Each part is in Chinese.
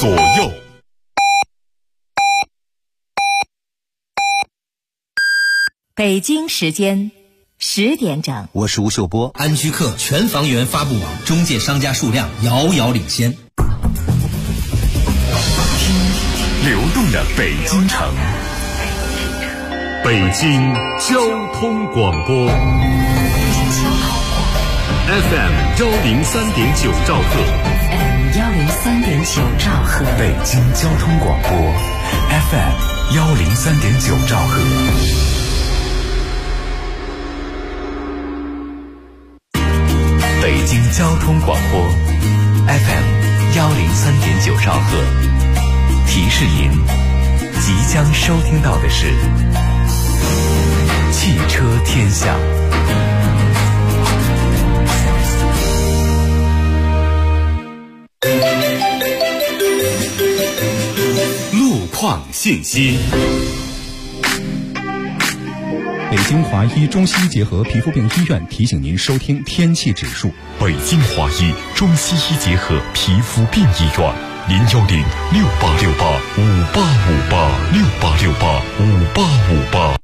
左右。 北京时间10点整， 我是吴秀波。 安居客全房源发布网中介商家数量遥遥领先。 流动的北京城，北京交通广播 FM 103.9兆赫 103.9兆赫， 北京交通广播 FM 103.9兆赫。北京交通广播 FM 103.9兆赫，提示您即将收听到的是汽车天下。路况信息。 北京华医中西医结合皮肤病医院提醒您收听天气指数。 北京华医中西医结合皮肤病医院，0106868586868685858。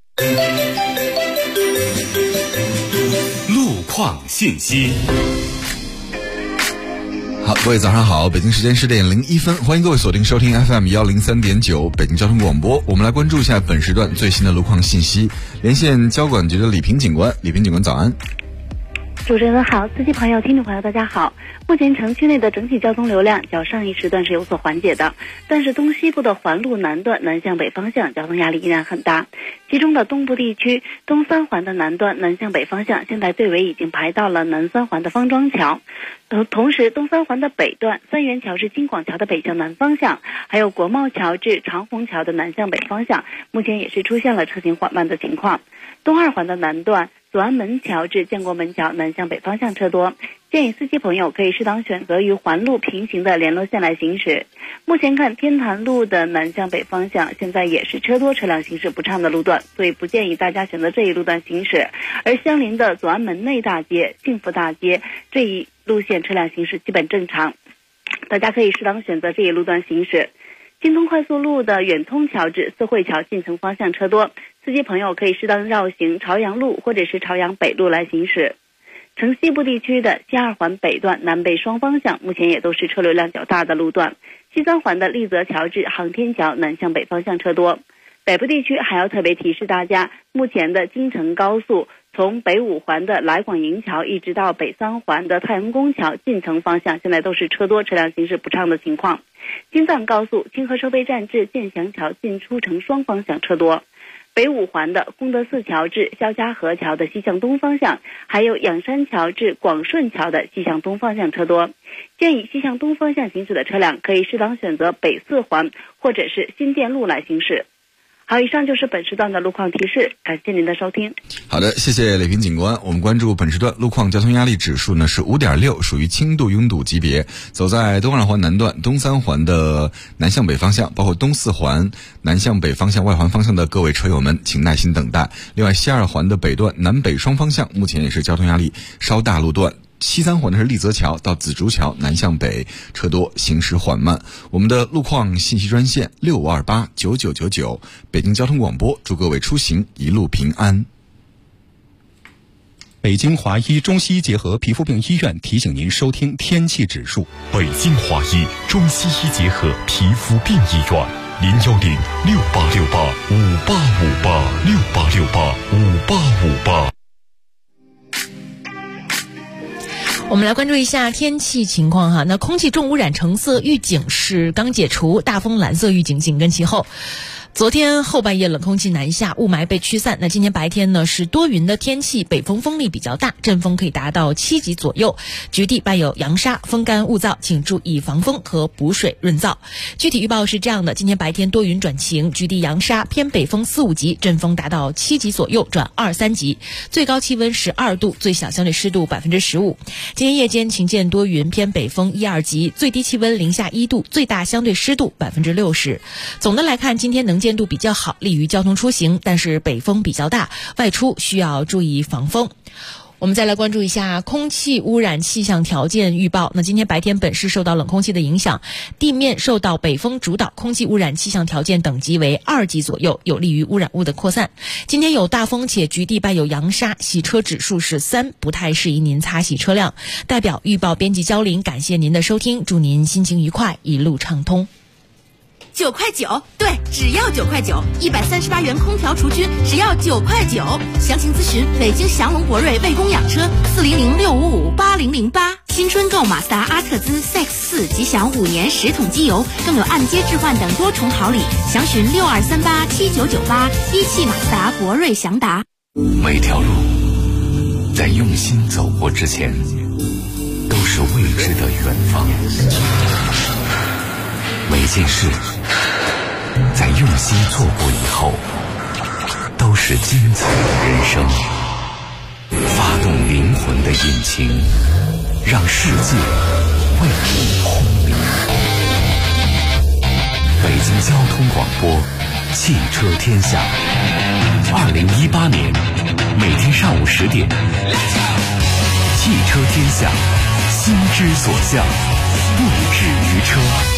路况信息。 好，各位早上好，北京时间10点01分，欢迎各位锁定收听 FM 103.9北京交通广播。我们来关注一下本时段最新的路况信息，连线交管局的李平警官。李平警官早安。 主持人好，司机朋友、听众朋友大家好。目前城区内的整体交通流量较上一时段是有所缓解的，但是东西部的环路南段南向北方向交通压力依然很大。其中的东部地区东三环的南段南向北方向现在队尾已经排到了南三环的方庄桥，同时东三环的北段三元桥至京广桥的北向南方向，还有国贸桥至长虹桥的南向北方向，目前也是出现了车行缓慢的情况。东二环的南段左安门桥至建国门桥南向北方向车多，建议司机朋友可以适当选择与环路平行的联络线来行驶。目前看天坛路的南向北方向现在也是车多车辆行驶不畅的路段，所以不建议大家选择这一路段行驶。而相邻的左安门内大街、幸福大街这一路线车辆行驶基本正常，大家可以适当选择这一路段行驶。京通快速路的远通桥至四惠桥进城方向车多，司机朋友可以适当绕行朝阳路或者是朝阳北路来行驶。城西部地区的西二环北段南北双方向目前也都是车流量较大的路段，西三环的立泽桥至航天桥南向北方向车多。北部地区还要特别提示大家，目前的京承高速从北五环的来广营桥一直到北三环的太阳宫桥进城方向现在都是车多车辆行驶不畅的情况。京藏高速清河收费站至建祥桥进出城双方向车多。北五环的功德寺桥至肖家河桥的西向东方向，还有仰山桥至广顺桥的西向东方向车多，建议西向东方向行驶的车辆可以适当选择北四环或者是新店路来行驶。好，以上就是本时段的路况提示，感谢您的收听。 好的，谢谢李平警官。我们关注本时段路况交通压力指数呢是 5.6， 属于轻度拥堵级别。走在东二环南段东三环的南向北方向，包括东四环南向北方向外环方向的各位车友们请耐心等待。另外西二环的北段南北双方向目前也是交通压力稍大路段，西三环的是立泽桥到紫竹桥南向北车多，行驶缓慢。我们的路况信息专线65289999，北京交通广播祝各位出行一路平安。 北京华医中西医结合皮肤病医院提醒您收听天气指数。 北京华医中西医结合皮肤病医院，0106868585858。 我们来关注一下天气情况哈。那空气重污染橙色预警是刚解除，大风蓝色预警紧跟其后。昨天后半夜冷空气南下，雾霾被驱散。那今天白天呢是多云的天气，北风风力比较大，阵风可以达到7级左右，局地伴有扬沙，风干物燥，请注意防风和补水润燥。具体预报是这样的：今天白天多云转晴，局地扬沙，偏北风4、5级，阵风达到7级左右转2、3级，最高气温12度，最小相对湿度15%。今天夜间晴间多云，偏北风1、2级，最低气温零下1度，最大相对湿度60%。总的来看，今天能见度比较好，利于交通出行，但是北风比较大，外出需要注意防风。 我们再来关注一下空气污染气象条件预报。那今天白天本市受到冷空气的影响，地面受到北风主导，空气污染气象条件等级为2级左右，有利于污染物的扩散。今天有大风且局地伴有扬沙，洗车指数是3，不太适宜您擦洗车辆。代表预报编辑焦林感谢您的收听，祝您心情愉快，一路畅通。 9.9块，对，只要9.9块，138元空调除菌，只要9.9块。详情咨询北京祥龙博瑞魏公养车400655808。新春购马自达阿特兹 CX-4 即享5年10桶机油，更有按揭置换等多重好礼。详询62387998，一汽马自达博瑞祥达。 每条路在用心走过之前，都是未知的远方。每件事在用心做过以后，都是精彩的人生。发动灵魂的引擎，让世界为你轰鸣。北京交通广播，汽车天下。2018年每天上午10点，汽车天下，心之所向，不止于车。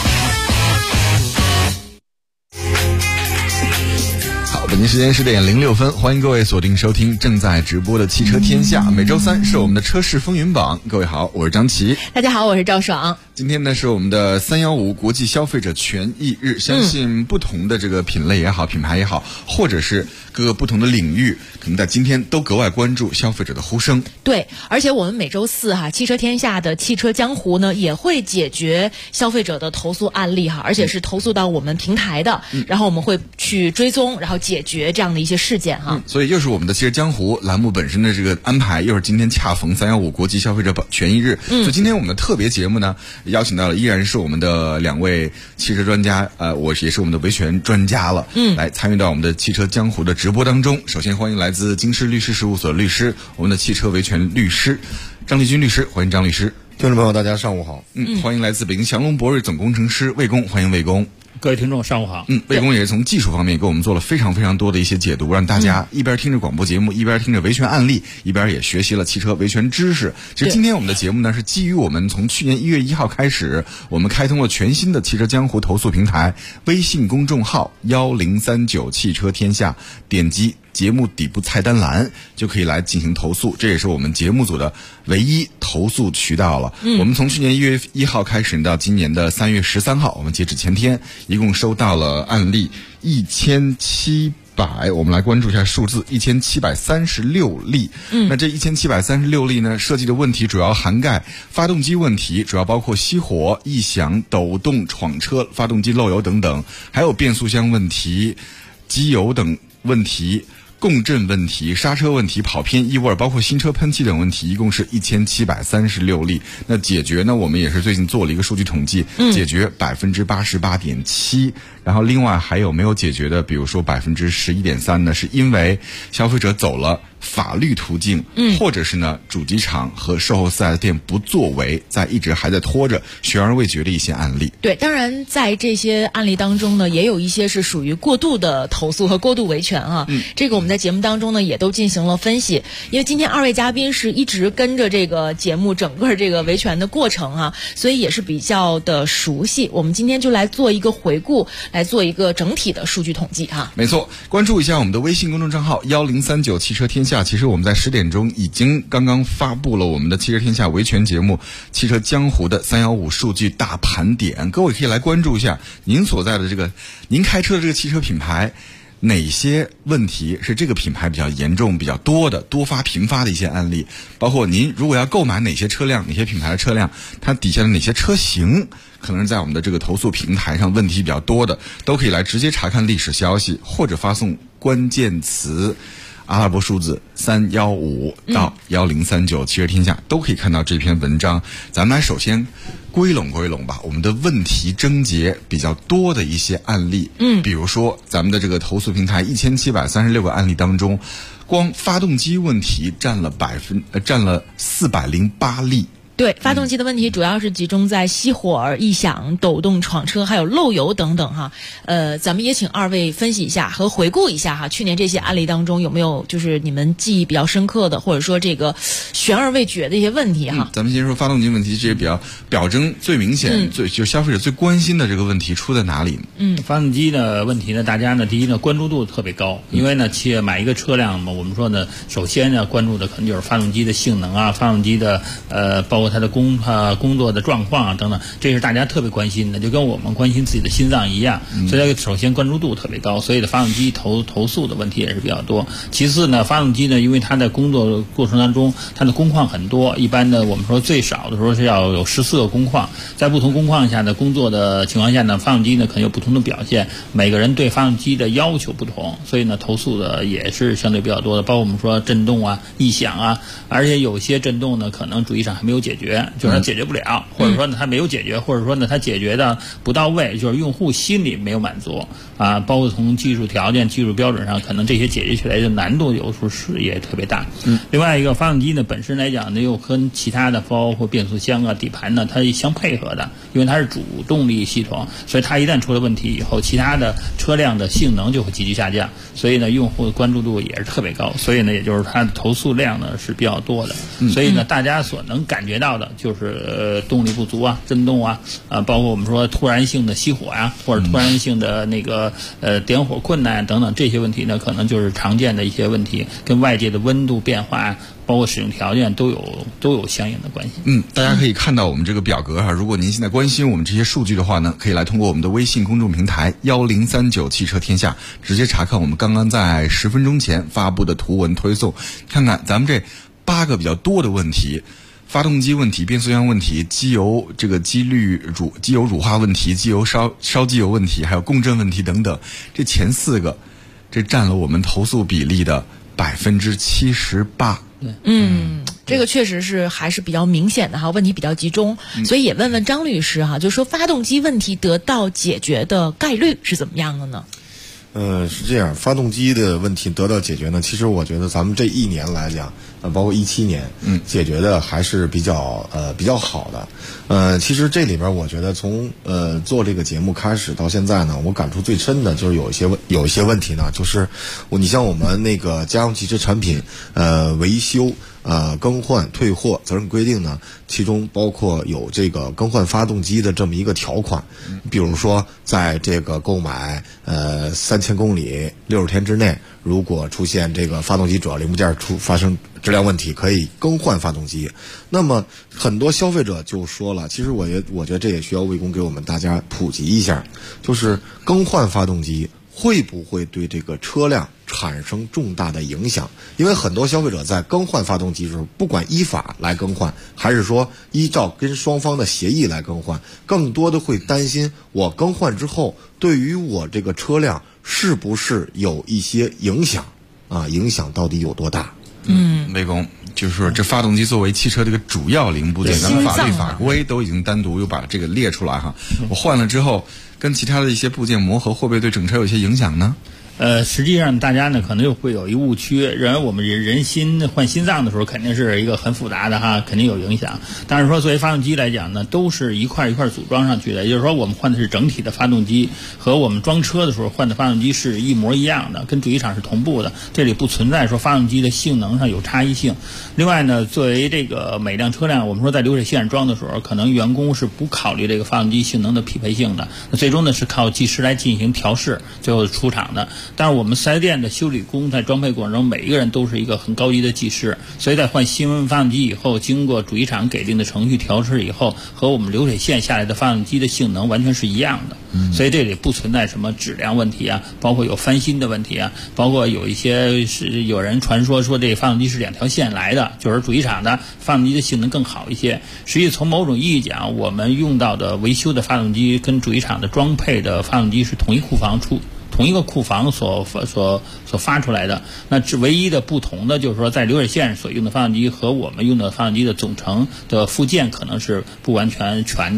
北京时间10点06分，欢迎各位锁定收听正在直播的汽车天下。每周三是我们的车市风云榜，各位好，我是张琪。 大家好，我是赵爽。 今天呢是我们的315国际消费者权益日，相信不同的这个品类也好，品牌也好，或者是各个不同的领域，可能在今天都格外关注消费者的呼声。 对，而且我们每周四汽车天下的汽车江湖呢也会解决消费者的投诉案例而且是投诉到我们平台的，然后我们会去追踪，然后解决这样的一些事件所以又是我们的汽车江湖栏目本身的这个安排，又是今天恰逢315国际消费者权益日，所以今天我们的特别节目呢，邀请到了依然是我们的2位汽车专家，我也是我们的维权专家了，来参与到我们的汽车江湖的直播当中。首先欢迎来自京师律师事务所律师，我们的汽车维权律师张立军律师，欢迎张律师。 听众朋友大家上午好。 欢迎来自北京祥龙博瑞总工程师魏工，欢迎魏工。 各位听众上午好。 魏工也是从技术方面给我们做了非常非常多的一些解读，让大家一边听着广播节目，一边听着维权案例，一边也学习了汽车维权知识。其实今天我们的节目呢，是基于我们从去年1月1号开始，我们开通了全新的汽车江湖投诉平台微信公众号1039汽车天下，点击节目底部菜单栏就可以来进行投诉，这也是我们节目组的唯一投诉渠道了。我们从去年1月1号开始到今年的3月13号，我们截止前天一共收到了案例1700，我们来关注一下数字，1736例。那这1736例呢，涉及的问题主要涵盖发动机问题，主要包括熄火、异响、抖动、闯车、发动机漏油等等，还有变速箱问题、机油等问题、共振问题、刹车问题、跑偏异味，包括新车喷漆等问题，一共是1736例。那解决呢，我们也是最近做了一个数据统计，解决88.7%。然后另外还有没有解决的，比如说11.3%呢，是因为消费者走了法律途径，或者是呢主机厂和售后4S店不作为，一直还在拖着，悬而未决的一些案例。 对，当然在这些案例当中呢，也有一些是属于过度的投诉和过度维权这个我们在节目当中呢也都进行了分析，因为今天2位嘉宾是一直跟着这个节目整个这个维权的过程所以也是比较的熟悉。我们今天就来做一个回顾，来做一个整体的数据统计没错，关注一下我们的微信公众账号1039汽车天下。其实我们在10点钟已经刚刚发布了我们的汽车天下维权节目汽车江湖的315数据大盘点，各位可以来关注一下您所在的这个您开车的这个汽车品牌，哪些问题是这个品牌比较严重、比较多的、多发频发的一些案例，包括您如果要购买哪些车辆、哪些品牌的车辆，它底下的哪些车型可能是在我们的这个投诉平台上问题比较多的，都可以来直接查看历史消息，或者发送关键词阿拉伯数字315到1039汽车天下，都可以看到这篇文章。咱们来首先归拢吧，我们的问题症结比较多的一些案例。比如说咱们的这个投诉平台1736个案例当中，光发动机问题占了408例。 对，发动机的问题主要是集中在熄火、异响、抖动、闯车，还有漏油等等哈。咱们也请二位分析一下和回顾一下哈，去年这些案例当中有没有就是你们记忆比较深刻的，或者说这个悬而未决的一些问题哈。 咱们先说发动机问题，这些比较表征最明显、就消费者最关心的这个问题出在哪里？ 发动机的问题呢，大家呢第一呢关注度特别高，因为呢买一个车辆嘛，我们说呢，首先呢关注的可能就是发动机的性能啊，发动机的包括它的工作的状况啊等等，这是大家特别关心的，就跟我们关心自己的心脏一样，所以首先关注度特别高，所以的发动机投诉的问题也是比较多。其次呢，发动机呢，因为它在工作过程当中，它的工况很多，一般呢我们说最少的时候是要有14个工况，在不同工况下的工作的情况下呢，发动机呢可能有不同的表现，每个人对发动机的要求不同，所以呢投诉的也是相对比较多的，包括我们说震动啊、异响啊，而且有些震动呢可能主机厂还没有解决，就是它解决不了，或者说呢它没有解决，或者说呢它解决的不到位，就是用户心里没有满足啊，包括从技术条件、技术标准上，可能这些解决起来的难度有时候是也特别大。另外一个发动机呢本身来讲呢，又跟其他的包括变速箱啊、底盘呢，它相配合的，因为它是主动力系统，所以它一旦出了问题以后，其他的车辆的性能就会急剧下降，所以呢用户的关注度也是特别高，所以呢也就是它的投诉量呢是比较多的，所以呢大家所能感觉到的就是动力不足啊、震动啊，包括我们说突然性的熄火啊，或者突然性的那个点火困难等等这些问题呢，可能就是常见的一些问题，跟外界的温度变化包括使用条件都有相应的关系。 大家可以看到我们这个表格哈，如果您现在关心我们这些数据的话呢，可以来通过我们的微信公众平台1039汽车天下，直接查看我们刚刚在10分钟前发布的图文推送，看看咱们这8个比较多的问题。发动机问题、变速箱问题、机油乳化问题、机油烧机油问题，还有共振问题等等，这前4个，这占了我们投诉比例的78%。 这个确实是还是比较明显的哈，问题比较集中，所以也问问张律师哈，就说发动机问题得到解决的概率是怎么样的呢？ 是这样，发动机的问题得到解决呢，其实我觉得咱们这一年来讲，包括17年，解决的还是比较好的。其实这里边我觉得从做这个节目开始到现在呢，我感触最深的就是有一些问题呢，就是你像我们那个家用汽车产品维修更换退货责任规定呢，其中包括有这个更换发动机的这么一个条款，比如说在这个购买3000公里60天之内，如果出现这个发动机主要零部件发生质量问题，可以更换发动机。那么很多消费者就说了，其实我觉得这也需要魏工给我们大家普及一下，就是更换发动机会不会对这个车辆产生重大的影响？因为很多消费者在更换发动机的时候，不管依法来更换，还是说依照跟双方的协议来更换，更多的会担心我更换之后对于我这个车辆是不是有一些影响啊？影响到底有多大？ 魏工，就是说这发动机作为汽车这个主要零部件，咱们法律法规都已经单独又把这个列出来哈。我换了之后，跟其他的一些部件磨合，会不会对整车有一些影响呢？ 实际上大家呢可能就会有一误区，认为我们人心换心脏的时候肯定是一个很复杂的哈，肯定有影响。但是说作为发动机来讲呢，都是一块一块组装上去的，也就是说我们换的是整体的发动机，和我们装车的时候换的发动机是一模一样的，跟主机厂是同步的，这里不存在说发动机的性能上有差异性。另外呢，作为这个每辆车辆，我们说在流水线上装的时候，可能员工是不考虑这个发动机性能的匹配性的，那最终呢是靠技师来进行调试，最后出厂的。但是我们4S店的修理工在装配过程中，每一个人都是一个很高级的技师，所以在换新发动机以后，经过主机厂给定的程序调试以后，和我们流水线下来的发动机的性能完全是一样的。所以这里不存在什么质量问题啊，包括有翻新的问题啊，包括有一些是有人传说这发动机是2条线来的，就是主机厂的发动机的性能更好一些。实际从某种意义讲，我们用到的维修的发动机跟主机厂的装配的发动机是同一个库房所发出来的，那唯一的不同的就是说，在流水线上所用的发动机和我们用的发动机的总成的附件可能是不完全全的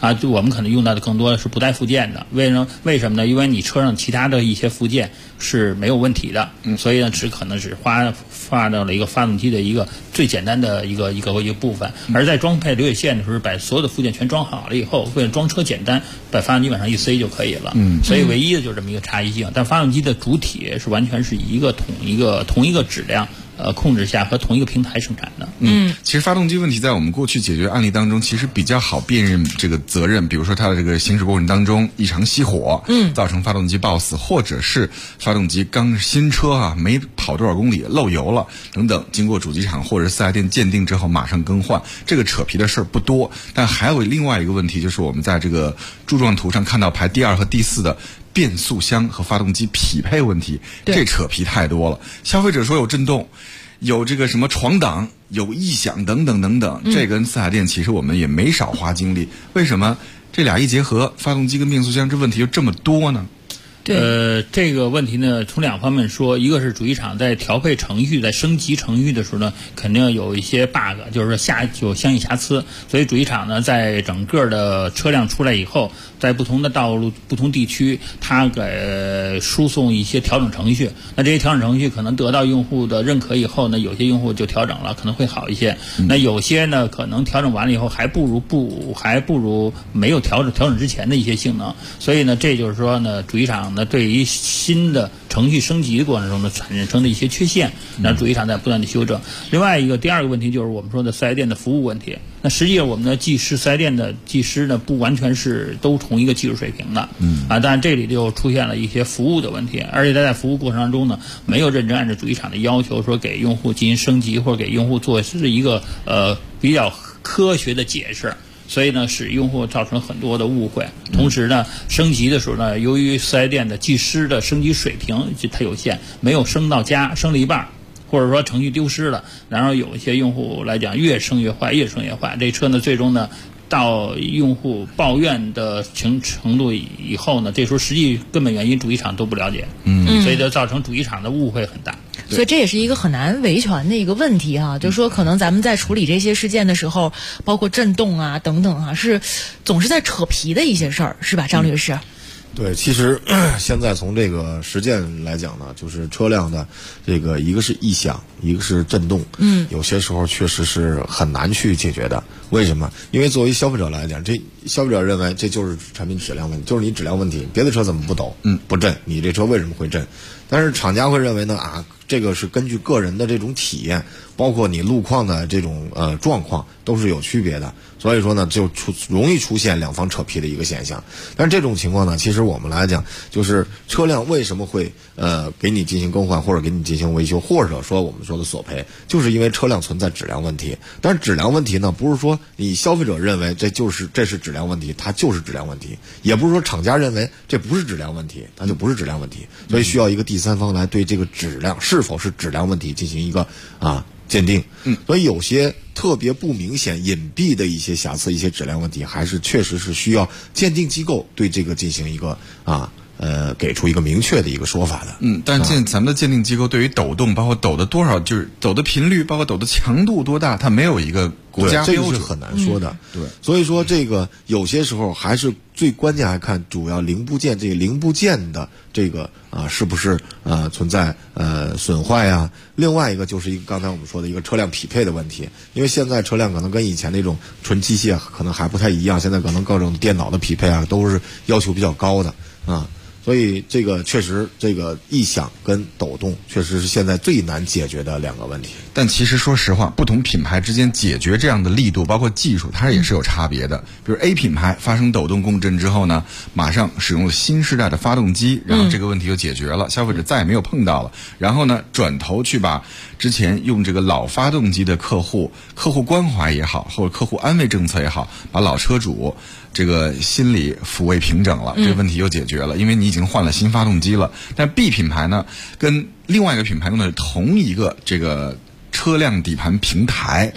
啊，就我们可能用到的更多的是不带附件的。为什么呢？因为你车上其他的一些附件是没有问题的，所以呢，可能只发到了一个发动机的一个最简单的一个部分。而在装配流水线的时候，把所有的附件全装好了以后，为了装车简单，把发动机往上一塞就可以了。所以唯一的就是这么一个差异性。但发动机的主体是完全是一个同一个质量控制下和同一个平台生产的。 其实发动机问题在我们过去解决案例当中，其实比较好辨认这个责任。比如说它的这个行驶过程当中异常熄火，造成发动机爆死，或者是发动机刚新车啊没跑多少公里漏油了等等，经过主机厂或者四 S 店鉴定之后马上更换，这个扯皮的事儿不多。但还有另外一个问题，就是我们在这个柱状图上看到排第2和第4的变速箱和发动机匹配问题，这扯皮太多了。消费者说有震动，有这个什么闯挡，有异响等等等等，这跟四 S 店其实我们也没少花精力。为什么这俩一结合，发动机跟变速箱这问题就这么多呢？ 这个问题呢，从2方面说，一个是主机厂在调配程序、在升级程序的时候呢，肯定有一些 bug， 就是说有相应瑕疵，所以主机厂呢，在整个的车辆出来以后，在不同的道路、不同地区，它给输送一些调整程序。那这些调整程序可能得到用户的认可以后呢，有些用户就调整了，可能会好一些。那有些呢，可能调整完了以后还不如没有调整之前的一些性能。所以呢，这就是说呢，主机厂呢，对于新的程序升级的过程中呢，产生的一些缺陷，让主机厂在不断的修正。另外第二个问题就是我们说的四 S 店的服务问题。那实际上我们的技师，四 S 店的技师呢，不完全是都同一个技术水平的，但是这里就出现了一些服务的问题，而且在服务过程当中呢，没有认真按照主机厂的要求说给用户进行升级，或者给用户做是一个比较科学的解释。所以呢，使用户造成很多的误会。同时呢，升级的时候呢，由于四 S 店的技师的升级水平它有限，没有升到家，升了一半，或者说程序丢失了，然后有一些用户来讲越升越坏，这车呢最终呢到用户抱怨的程度以后呢，这时候实际根本原因主机厂都不了解，所以就造成主机厂的误会很大。 所以这也是一个很难维权的一个问题啊，就是说可能咱们在处理这些事件的时候，包括震动啊等等啊，总是在扯皮的一些事儿，是吧，张律师？ 对，其实现在从这个实践来讲呢，就是车辆的这个一个是异响，一个是震动，有些时候确实是很难去解决的。为什么？因为作为消费者来讲，这消费者认为这就是产品质量问题，就是你质量问题，别的车怎么不抖，不震，你这车为什么会震？但是厂家会认为呢，这个是根据个人的这种体验，包括你路况的这种状况都是有区别的，所以说呢就容易出现两方扯皮的一个现象。但是这种情况呢，其实我们来讲，就是车辆为什么会给你进行更换或者给你进行维修，或者说我们说的索赔，就是因为车辆存在质量问题。但是质量问题呢，不是说你消费者认为这是质量问题，它就是质量问题，也不是说厂家认为这不是质量问题，它就不是质量问题。所以需要一个第三方来对这个质量是否是质量问题进行一个鉴定。所以有些特别不明显隐蔽的一些瑕疵，一些质量问题，还是确实是需要鉴定机构对这个进行一个给出一个明确的一个说法的。 但是咱们的鉴定机构对于抖动，包括抖的多少，就是抖的频率，包括抖的强度多大，它没有一个国家标准， 这个是很难说的。对，所以说这个有些时候还是最关键，还看主要零部件，这个零部件的这个是不是存在损坏啊？另外一个就是一个刚才我们说的一个车辆匹配的问题，因为现在车辆可能跟以前那种纯机械可能还不太一样，现在可能各种电脑的匹配都是要求比较高的所以这个确实，这个异响跟抖动确实是现在最难解决的两个问题。 但其实说实话，不同品牌之间解决这样的力度，包括技术，它也是有差别的。比如 A 品牌发生抖动共振之后呢，马上使用了新世代的发动机，然后这个问题就解决了，消费者再也没有碰到了。然后呢，转头去把之前用这个老发动机的客户关怀也好，或者客户安慰政策也好，把老车主这个心理抚慰平整了，这个问题又解决了，因为你已经换了新发动机了。但 B 品牌呢，跟另外一个品牌用的是同一个这个车辆底盘平台，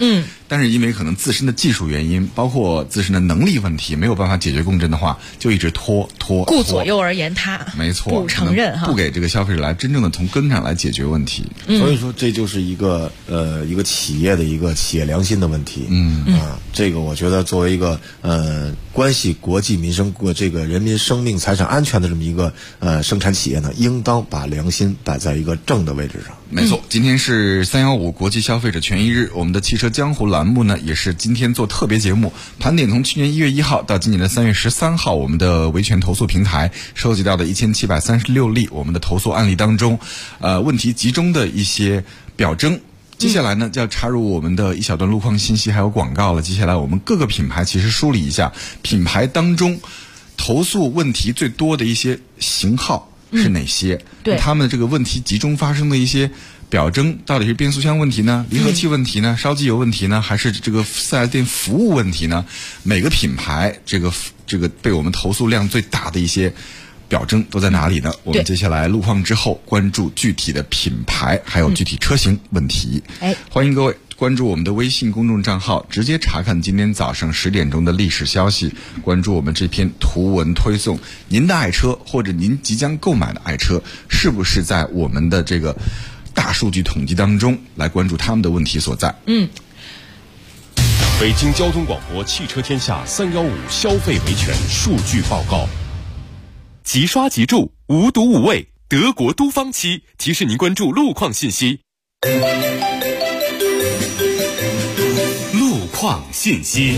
但是因为可能自身的技术原因，包括自身的能力问题，没有办法解决共振的话，就一直拖。 顾左右而言他， 没错， 不承认哈， 不给这个消费者来真正的从根上来解决问题。 所以说这就是一个企业的一个企业良心的问题。这个我觉得作为一个关系国计民生这个人民生命财产安全的这么一个生产企业呢，应当把良心摆在一个正的位置上。 没错，今天是315国际消费者权益日，我们的汽车江湖栏目呢，也是今天做特别节目，盘点从去年1月1号到今年的3月13号，我们的维权投诉平台收集到的1736例我们的投诉案例当中，问题集中的一些表征。接下来呢，就要插入我们的一小段路况信息还有广告了。接下来我们各个品牌其实梳理一下品牌当中投诉问题最多的一些型号是哪些， 对他们的这个问题集中发生的一些表征到底是变速箱问题呢，离合器问题呢，烧机油问题呢，还是这个4S店服务问题呢？每个品牌这个被我们投诉量最大的一些表征都在哪里呢？我们接下来路况之后关注具体的品牌还有具体车型问题。欢迎各位关注我们的微信公众账号，直接查看今天早上10点钟的历史消息，关注我们这篇图文推送。您的爱车或者您即将购买的爱车，是不是在我们的这个大数据统计当中来关注他们的问题所在？ 北京交通广播汽车天下315消费维权数据报告。即刷即注，无毒无畏，德国都方漆提示您关注路况信息。路况信息。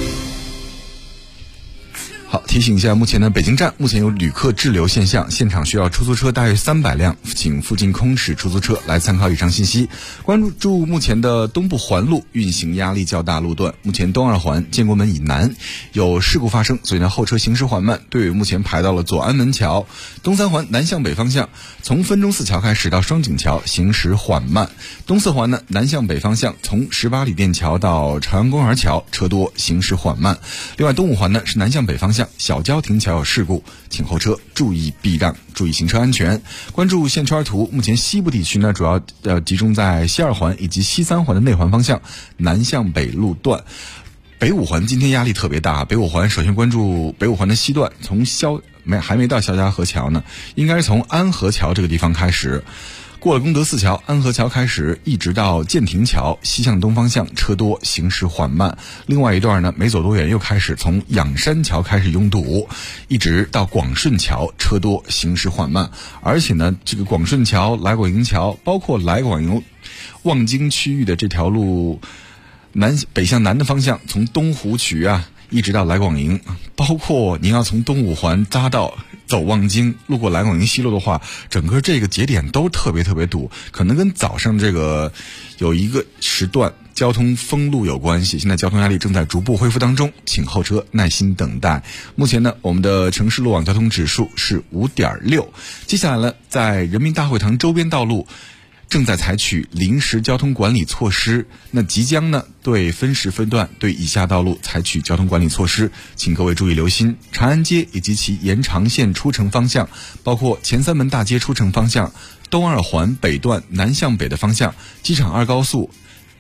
好，提醒一下，目前呢，北京站目前有旅客滞留现象，现场需要出租车大约300辆，请附近空驶出租车来参考以上信息。关注目前的东部环路运行压力较大路段，目前东二环建国门以南有事故发生，所以呢后车行驶缓慢，队伍目前排到了左安门桥。东三环南向北方向从分钟寺桥开始到双井桥行驶缓慢。东四环呢南向北方向从18里店桥到朝阳公园桥车多，行驶缓慢。另外东五环呢是南向北方向小郊亭桥有事故，请后车注意避让，注意行车安全。关注线圈图，目前西部地区呢主要集中在西二环以及西三环的内环方向南向北路段。北五环今天压力特别大，北五环首先关注北五环的西段，从还没到肖家河桥呢，应该是从安河桥这个地方开始，过了功德寺桥、安河桥开始，一直到建亭桥，西向东方向车多，行驶缓慢。另外一段呢，没走多远又开始从仰山桥开始拥堵，一直到广顺桥，车多，行驶缓慢。而且呢，这个广顺桥、来广营桥，包括来广营望京区域的这条路，北向南的方向，从东湖区一直到来广营，包括您要从东五环匝道走望京，路过来广营西路的话，整个这个节点都特别堵，可能跟早上这个有一个时段交通封路有关系。现在交通压力正在逐步恢复当中，请后车耐心等待。目前呢，我们的城市路网交通指数是 5.6。 接下来呢，在人民大会堂周边道路正在采取临时交通管理措施，那即将呢对分时分段对以下道路采取交通管理措施，请各位注意留心。长安街以及其延长线出城方向，包括前三门大街出城方向、东二环北段南向北的方向、机场高速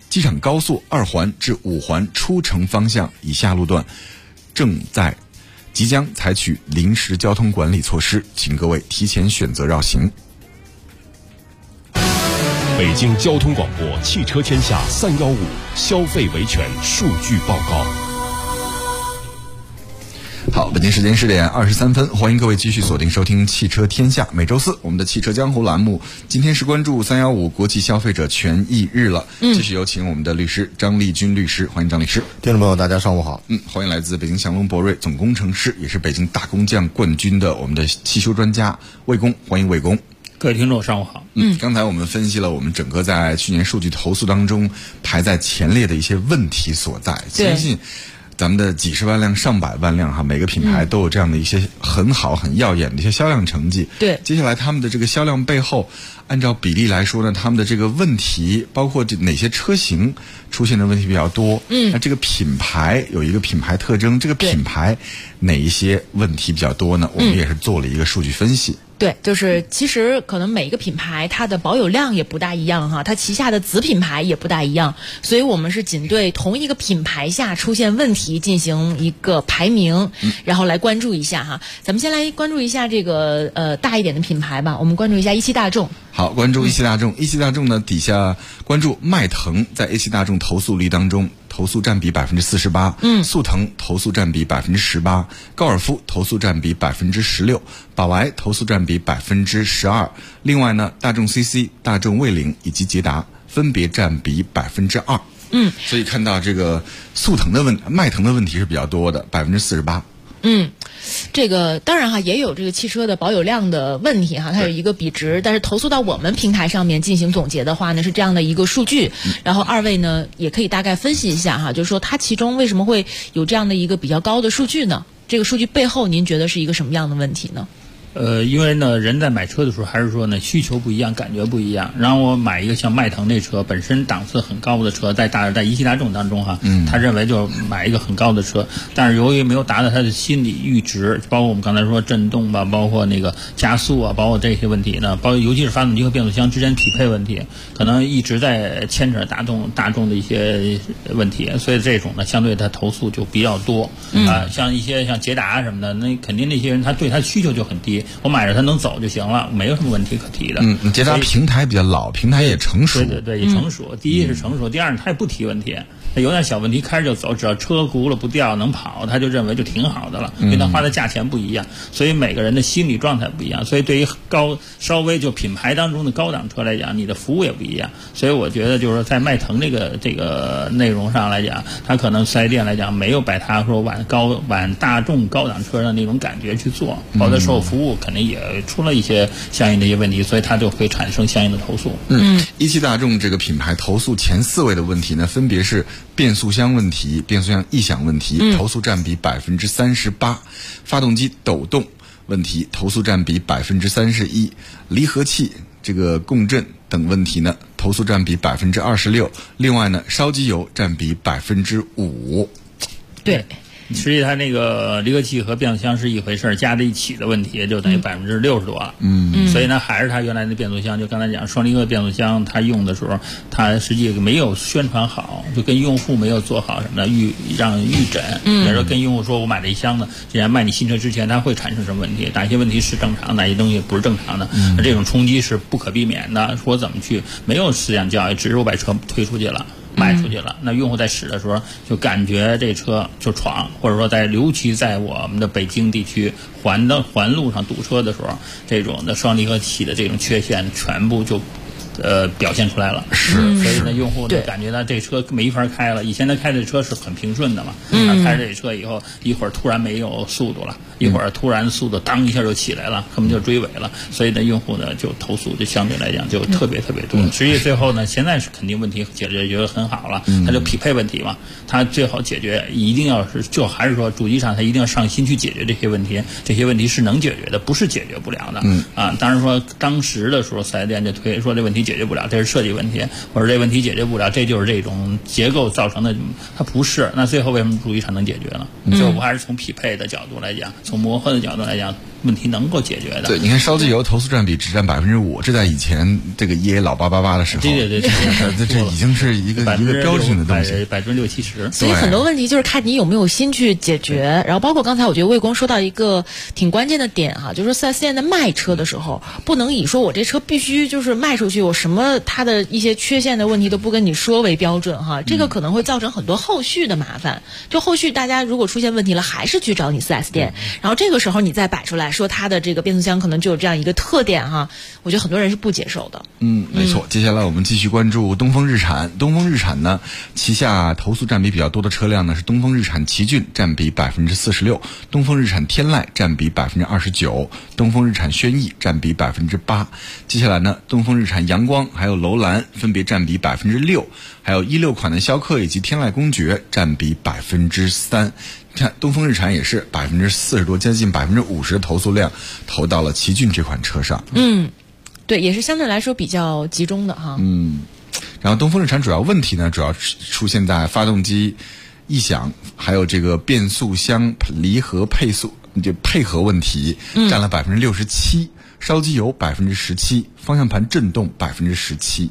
2环至5环出城方向以下路段即将采取临时交通管理措施，请各位提前选择绕行。 北京交通广播汽车天下315消费维权数据报告。 好，北京时间10点23分，欢迎各位继续锁定收听汽车天下。每周四我们的汽车江湖栏目，今天是关注315国际消费者权益日了。继续有请我们的律师张立军律师，欢迎张律师。 听众朋友大家上午好。 欢迎来自北京祥龙博瑞总工程师，也是北京大工匠冠军的我们的汽修专家魏工，欢迎魏工。 各位听众上午好。 刚才我们分析了我们整个在去年数据投诉当中排在前列的一些问题所在，相信咱们的几十万辆上百万辆每个品牌都有这样的一些很好很耀眼的一些销量成绩。 对， 接下来他们的这个销量背后按照比例来说呢，他们的这个问题包括哪些车型出现的问题比较多？那这个品牌有一个品牌特征，这个品牌哪一些问题比较多呢？我们也是做了一个数据分析。 对，就是其实可能每一个品牌它的保有量也不大一样哈，它旗下的子品牌也不大一样，所以我们是仅对同一个品牌下出现问题进行一个排名，然后来关注一下哈。咱们先来关注一下这个大一点的品牌吧，我们关注一下一汽大众。 好，关注一汽大众。一汽大众呢，底下关注迈腾在一汽大众投诉例当中，投诉占比48%，速腾投诉占比18%，高尔夫投诉占比16%，宝来投诉占比12%。另外呢，大众 CC、大众蔚领以及捷达分别占比2%。所以看到这个迈腾的问题是比较多的，48%。 这个当然哈，也有这个汽车的保有量的问题哈，它有一个比值，但是投诉到我们平台上面进行总结的话呢，是这样的一个数据。然后二位呢也可以大概分析一下哈，就是说它其中为什么会有这样的一个比较高的数据呢？这个数据背后您觉得是一个什么样的问题呢？ 因为呢，人在买车的时候，还是说呢，需求不一样，感觉不一样。然后我买一个像迈腾这车，本身档次很高的车，在一汽大众当中哈，他认为就买一个很高的车，但是由于没有达到他的心理阈值，包括我们刚才说震动吧，包括那个加速啊，包括这些问题呢，包括尤其是发动机和变速箱之间匹配问题，可能一直在牵扯大众的一些问题，所以这种呢，相对他投诉就比较多像一些像捷达什么的，那肯定那些人他对他需求就很低。我买着它能走就行了，没有什么问题可提的。 捷达平台比较老，平台也成熟。 对，也成熟。第一是成熟，第二它也不提问题。有点小问题开着就走，只要车轱辘不掉能跑，他就认为就挺好的了，因为他花的价钱不一样，所以每个人的心理状态不一样，所以对于稍微就品牌当中的高档车来讲，你的服务也不一样。所以我觉得就是说在迈腾这个内容上来讲，他可能4S店来讲没有把它说往大众高档车的那种感觉去做，包括售后服务肯定也出了一些相应的一些问题，所以它就会产生相应的投诉。 一汽大众这个品牌投诉前4位的问题呢，分别是变速箱问题、变速箱异响问题，投诉占比38%；发动机抖动问题，投诉占比31%；离合器这个共振等问题呢，投诉占比26%。另外呢，烧机油占比5%。 对。 实际它那个离合器和变速箱是一回事，加在一起的问题就等于60%多了。所以呢，还是它原来的变速箱，就刚才讲双离合变速箱，它用的时候，它实际没有宣传好，就跟用户没有做好什么的预诊。比如说跟用户说，我买了一箱子，既然卖你新车之前，它会产生什么问题？哪些问题是正常，哪些东西不是正常的？那这种冲击是不可避免的。说怎么去没有思想教育，只是我把车推出去了。卖出去了，那用户在使的时候就感觉这车就闯，或者说尤其在我们的北京地区环路上堵车的时候，这种的双离合器的这种缺陷全部就表现出来了。所以呢，用户呢感觉到这车没法开了。以前他开的车是很平顺的嘛，开着这车以后，一会儿突然没有速度了，一会儿突然速度当一下就起来了，根本就追尾了。所以呢，用户呢就投诉就相对来讲就特别多。实际最后呢，现在是肯定问题解决很好了，它就匹配问题嘛，它最好解决一定要是还是说主机厂它一定要上心去解决这些问题，这些问题是能解决的，不是解决不了的。当然说当时的时候4S店就推说这问题解决不了，这是设计问题，或者这问题解决不了，这就是这种结构造成的，它不是。那最后为什么主机厂能解决呢？最后我还是从匹配的角度来讲，从磨合的角度来讲，问题能够解决的。 对，你看烧机油投诉占比只占5%，这在以前这个EA老888的时候， 对， 这已经是一个标志性的东西 ，60%-70%。 所以很多问题就是看你有没有心去解决。然后包括刚才我觉得魏工说到一个挺关键的点哈，就是说4S店在卖车的时候，不能以说我这车必须就是卖出去，我什么它的一些缺陷的问题都不跟你说为标准哈，这个可能会造成很多后续的麻烦。就后续大家如果出现问题了，还是去找你4S店，然后这个时候你再摆出来说它的这个变速箱可能就有这样一个特点哈，我觉得很多人是不接受的。 没错。接下来我们继续关注东风日产。东风日产呢，旗下投诉占比比较多的车辆呢是东风日产奇骏，占比46%；东风日产天籁占比29%；东风日产轩逸占比8%。接下来呢，东风日产阳光还有楼兰分别占比6%，还有16款的逍客以及天籁公爵占比3%。看东风日产也是40%多，将近50%的投诉量投到了奇骏这款车上。 对，也是相对来说比较集中的哈。 然后东风日产主要问题呢，主要出现在发动机异响，还有这个变速箱离合配合问题，占了67%，烧机油17%，方向盘震动17%。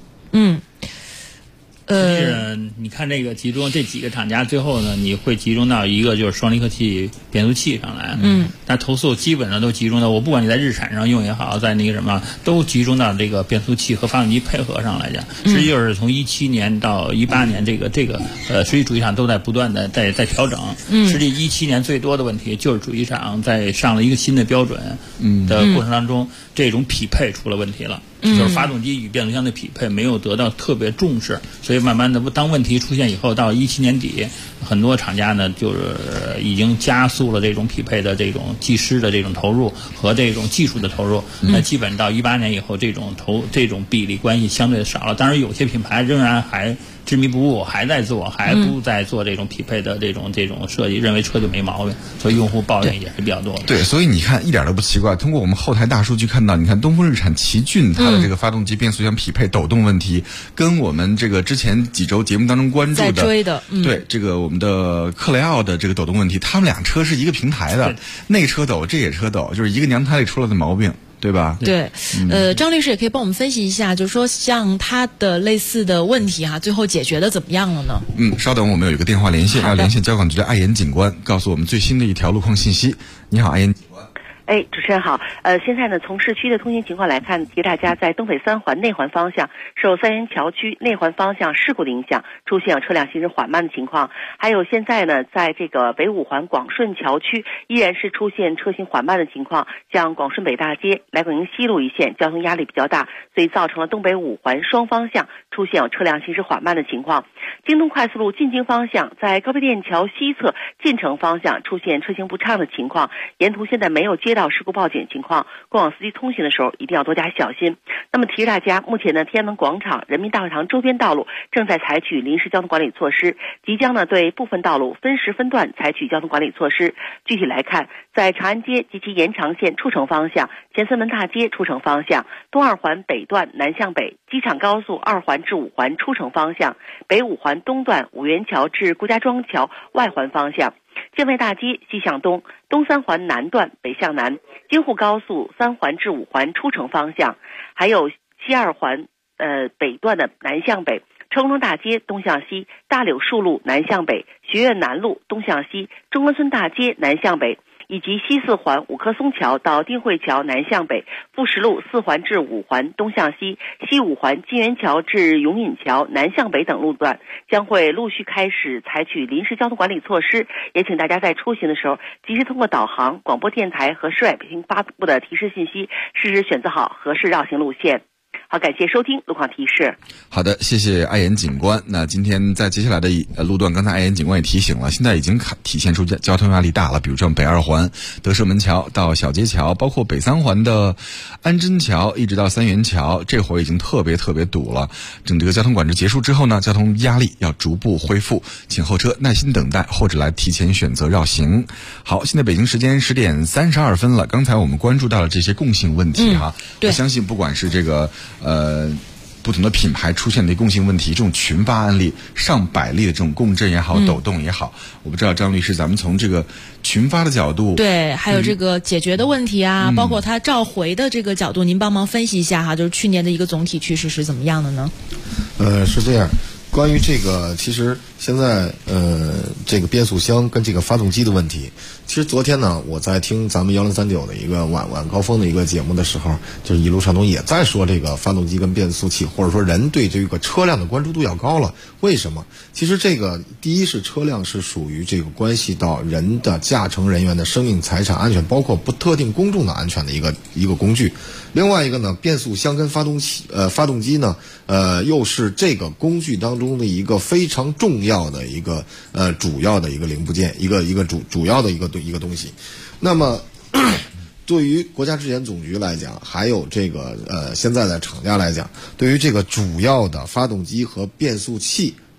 你看这个集中这几个厂家，最后呢，你会集中到一个就是双离合器变速器上来。但投诉基本上都集中到，我不管你在日产上用也好，在那个什么，都集中到这个变速器和发动机配合上来讲。实际就是从17年到18年，这个实际主机厂都在不断的在调整。实际17年最多的问题就是主机厂在上了一个新的标准的过程当中，这种匹配出了问题了。就是发动机与变速箱的匹配没有得到特别重视，所以慢慢的当问题出现以后，到17年底，很多厂家呢就是已经加速了这种匹配的这种技师的这种投入和这种技术的投入。那基本到18年以后，这种比例关系相对少了。当然有些品牌仍然还执迷不悟，还在做，还不在做这种匹配的这种设计，认为车就没毛病，所以用户抱怨也是比较多的。 对，所以你看一点都不奇怪。通过我们后台大数据看到，你看东风日产奇骏它的这个发动机变速箱匹配抖动问题，跟我们这个之前几周节目当中关注的在追的， 对这个我们的克雷奥的这个抖动问题，他们俩车是一个平台的，那车抖这也车抖，就是一个娘胎里出来的毛病。对吧？ 对，张律师也可以帮我们分析一下，就是说像他的类似的问题最后解决的怎么样了呢？ 稍等，我们有一个电话连线，要连线交管局的艾岩警官，告诉我们最新的一条路况信息。你好，艾岩警官。 主持人好。现在呢，从市区的通行情况来看，提大家在东北三环内环方向受三元桥区内环方向事故的影响，出现车辆行驶缓慢的情况。还有现在呢，在这个北五环广顺桥区依然是出现车行缓慢的情况，像广顺北大街、来广营西路一线交通压力比较大，所以造成了东北五环双方向出现有车辆行驶缓慢的情况。京东快速路进京方向在高碑店桥西侧进城方向出现车行不畅的情况，沿途现在没有接到事故报警情况，过往司机通行的时候一定要多加小心。那么提示大家，目前呢，天安门广场、人民大会堂周边道路正在采取临时交通管理措施，即将呢对部分道路分时分段采取交通管理措施。具体来看，在长安街及其延长线出城方向、前三门大街出城方向、东二环北段南向北、机场高速2环至5环出城方向、北五环东段五元桥至顾家庄桥外环方向、建外大街西向东、东三环南段北向南、京沪高速3环至5环出城方向，还有西二环北段的南向北、成龙大街东向西、大柳树路南向北、学院南路东向西、中关村大街南向北，以及西四环五棵松桥到丁汇桥南向北、富石路4环至5环东向西、西五环金源桥至永隐桥南向北等路段将会陆续开始采取临时交通管理措施，也请大家在出行的时候及时通过导航、广播电台和市委北京发布的提示信息，适时选择好合适绕行路线。好，感谢收听路况提示。 好的，谢谢艾岩警官。那今天在接下来的路段，刚才艾岩警官也提醒了，现在已经体现出交通压力大了。比如像北二环德胜门桥到小街桥，包括北三环的安贞桥一直到三元桥，这会儿已经特别堵了。整个交通管制结束之后呢，交通压力要逐步恢复，请后车耐心等待，或者来提前选择绕行。好，现在北京时间10点32分了。刚才我们关注到了这些共性问题哈，我相信不管是这个不同的品牌出现的共性问题，这种群发案例上百例的这种共振也好，抖动也好，我不知道张律师，咱们从这个群发的角度， 对，还有这个解决的问题包括它召回的这个角度，您帮忙分析一下就是去年的一个总体趋势是怎么样的呢？ 是这样。关于这个，其实现在这个变速箱跟这个发动机的问题，其实昨天呢，我在听咱们1039的一个晚高峰的一个节目的时候，就是一路畅通也在说这个发动机跟变速器，或者说人对这个车辆的关注度要高了。为什么？其实这个第一是车辆是属于这个关系到人的驾乘人员的生命财产安全，包括不特定公众的安全的一个工具。另外一个呢，变速箱跟发动机呢，又是这个工具当中的一个非常重要的一个主要的一个零部件，一个主要的一个东西。那么对于国家质检总局来讲，还有这个现在的厂家来讲，对于这个主要的发动机和变速器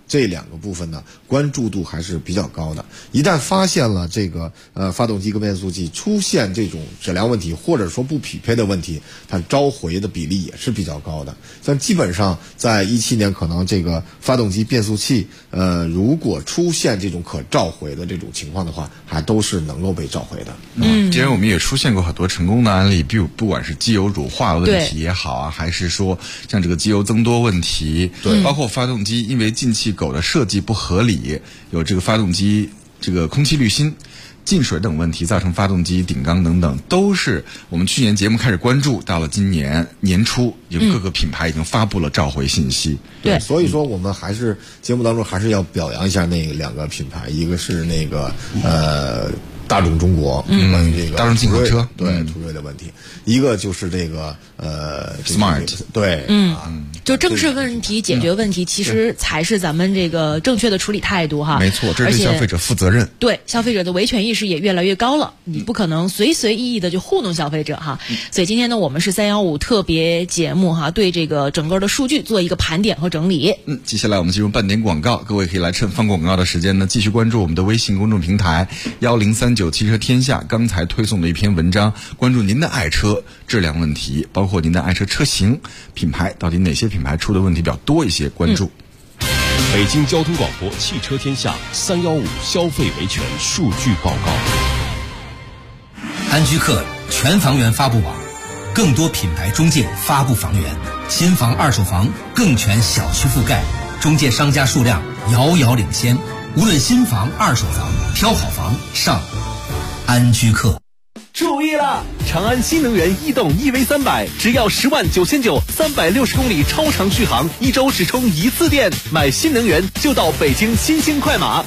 这2个部分呢，关注度还是比较高的。一旦发现了这个发动机跟变速器出现这种质量问题，或者说不匹配的问题，它召回的比例也是比较高的。像基本上在17年，可能这个发动机变速器如果出现这种可召回的这种情况的话，还都是能够被召回的。 既然我们也出现过很多成功的案例，不管是机油乳化问题也好啊，还是说像这个机油增多问题，对，包括发动机因为进气口的设计不合理，有这个发动机这个空气滤芯进水等问题，造成发动机顶缸等等，都是我们去年节目开始关注，到了今年年初，有各个品牌已经发布了召回信息。 对，所以说我们还是节目当中还是要表扬一下那2个品牌，一个是那个大众中国，关于这个大众进口车对途锐的问题，一个就是这个 Smart， 对， 就正视问题、解决问题，其实才是咱们这个正确的处理态度哈。 没错，这是对消费者负责任。 对，消费者的维权意识也越来越高了，你不可能随随意意的就糊弄消费者哈。所以今天呢，我们是315特别节目哈，对这个整个的数据做一个盘点和整理。 接下来我们进入半点广告，各位可以来趁放广告的时间呢，继续关注我们的微信公众平台1039汽车天下刚才推送的一篇文章，关注您的爱车质量问题，包括您的爱车车型、品牌，到底哪些品牌出的问题比较多一些，关注。 北京交通广播汽车天下315消费维权数据报告。 安居客全房源发布网，更多品牌中介发布房源，新房二手房更全小区覆盖，中介商家数量遥遥领先。无论新房二手房，挑好房上安居客。 注意了！长安新能源逸动 EV300，只要10.99360公里超长续航，1周只充1次电。买新能源就到北京新兴快马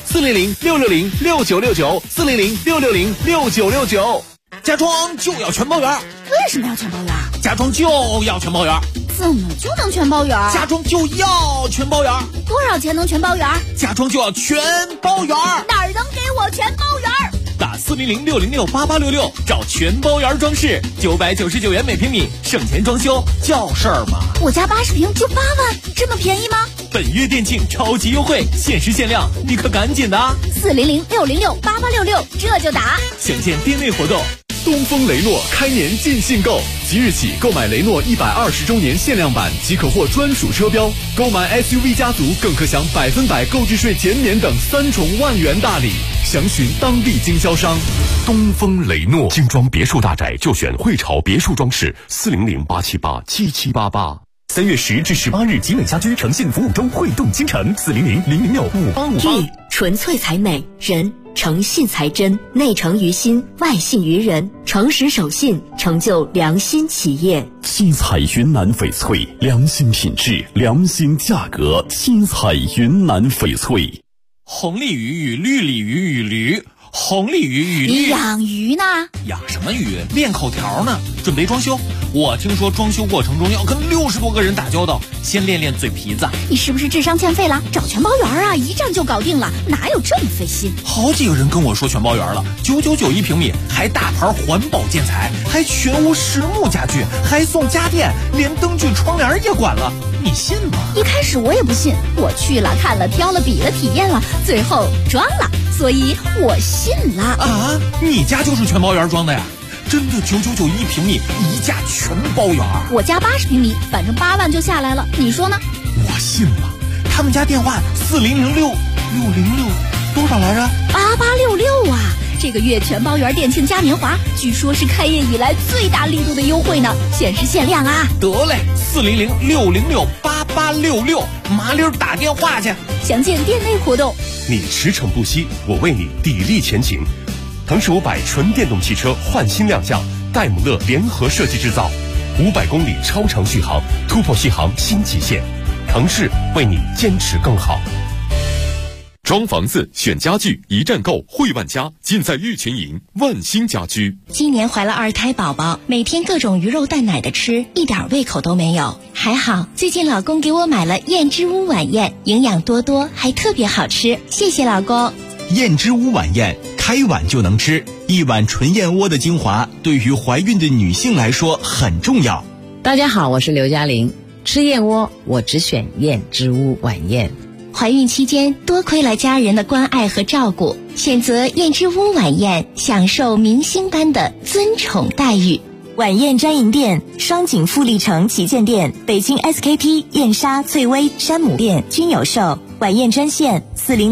400-660-6969，400-660-6969。 家装就要全包圆。 为什么要全包圆？ 家装就要全包圆。 怎么就能全包圆？ 家装就要全包圆。 多少钱能全包圆？ 家装就要全包圆。 哪儿能给我全包圆？ 打400-606-8866找全包圆装饰，999元每平米，省钱装修叫事儿吗？ 我家80平就8万，这么便宜吗？ 本月店庆超级优惠，限时限量，你可赶紧的 ！400-606-8866，这就打。 详见店内活动。 东风雷诺开年尽信购，即日起购买雷诺120周年限量版即可获专属车标，购买 SUV 家族更可享100%购置税减免等3重万元大礼，详询当地经销商。 东风雷诺精装别墅大宅就选汇潮别墅装饰，400-878-7788。3月10至18日，集美家居诚信服务周会动京城，400-006-5858。 纯粹才美，人诚信才真，内诚于心，外信于人，诚实守信，成就良心企业。 七彩云南翡翠，良心品质，良心价格。七彩云南翡翠。 红鲤鱼与绿鲤鱼与驴，红鲤鱼与绿。 你养鱼呢？ 养什么鱼？练口条呢。准备装修，我听说装修过程中要跟60多个人打交道，先练练嘴皮子。 你是不是智商欠费了？找全包圆啊，一站就搞定了，哪有这么费心？ 好几个人跟我说全包圆了，999平米，还大牌环保建材，还全屋实木家具，还送家电，连灯具窗帘也管了，你信吗？ 一开始我也不信，我去了看了挑了比了体验了，最后装了，所以我信了。 啊，你家就是全包圆装的呀？真的9991平米，一价全包圆。 我家80平米，反正8万就下来了，你说呢？ 我信了。他们家电话40006多少来着 ？8866啊！这个月全包圆店庆嘉年华，据说是开业以来最大力度的优惠呢，限时限量啊！ 得嘞，400-606-8866，麻溜打电话去。 详见店内活动。 你驰骋不息，我为你砥砺前行。腾势500纯电动汽车焕新亮相，戴姆勒联合设计制造，500公里超长续航，突破续航新极限。腾势为你坚持更好。装房子选家具，一站购汇万家，尽在玉群营万兴家居。 今年怀了2胎宝宝，每天各种鱼肉蛋奶的吃，一点胃口都没有。还好最近老公给我买了燕之屋晚宴，营养多多，还特别好吃，谢谢老公。 燕之屋晚宴，开碗就能吃，一碗纯燕窝的精华，对于怀孕的女性来说很重要。 大家好，我是刘嘉玲，吃燕窝我只选燕之屋晚宴。 怀孕期间多亏了家人的关爱和照顾，选择燕之屋晚宴，享受明星般的尊宠待遇。 晚宴专营店：双井富力城旗舰店、北京 SKP、燕莎、翠微、山姆店均有售。晚宴专线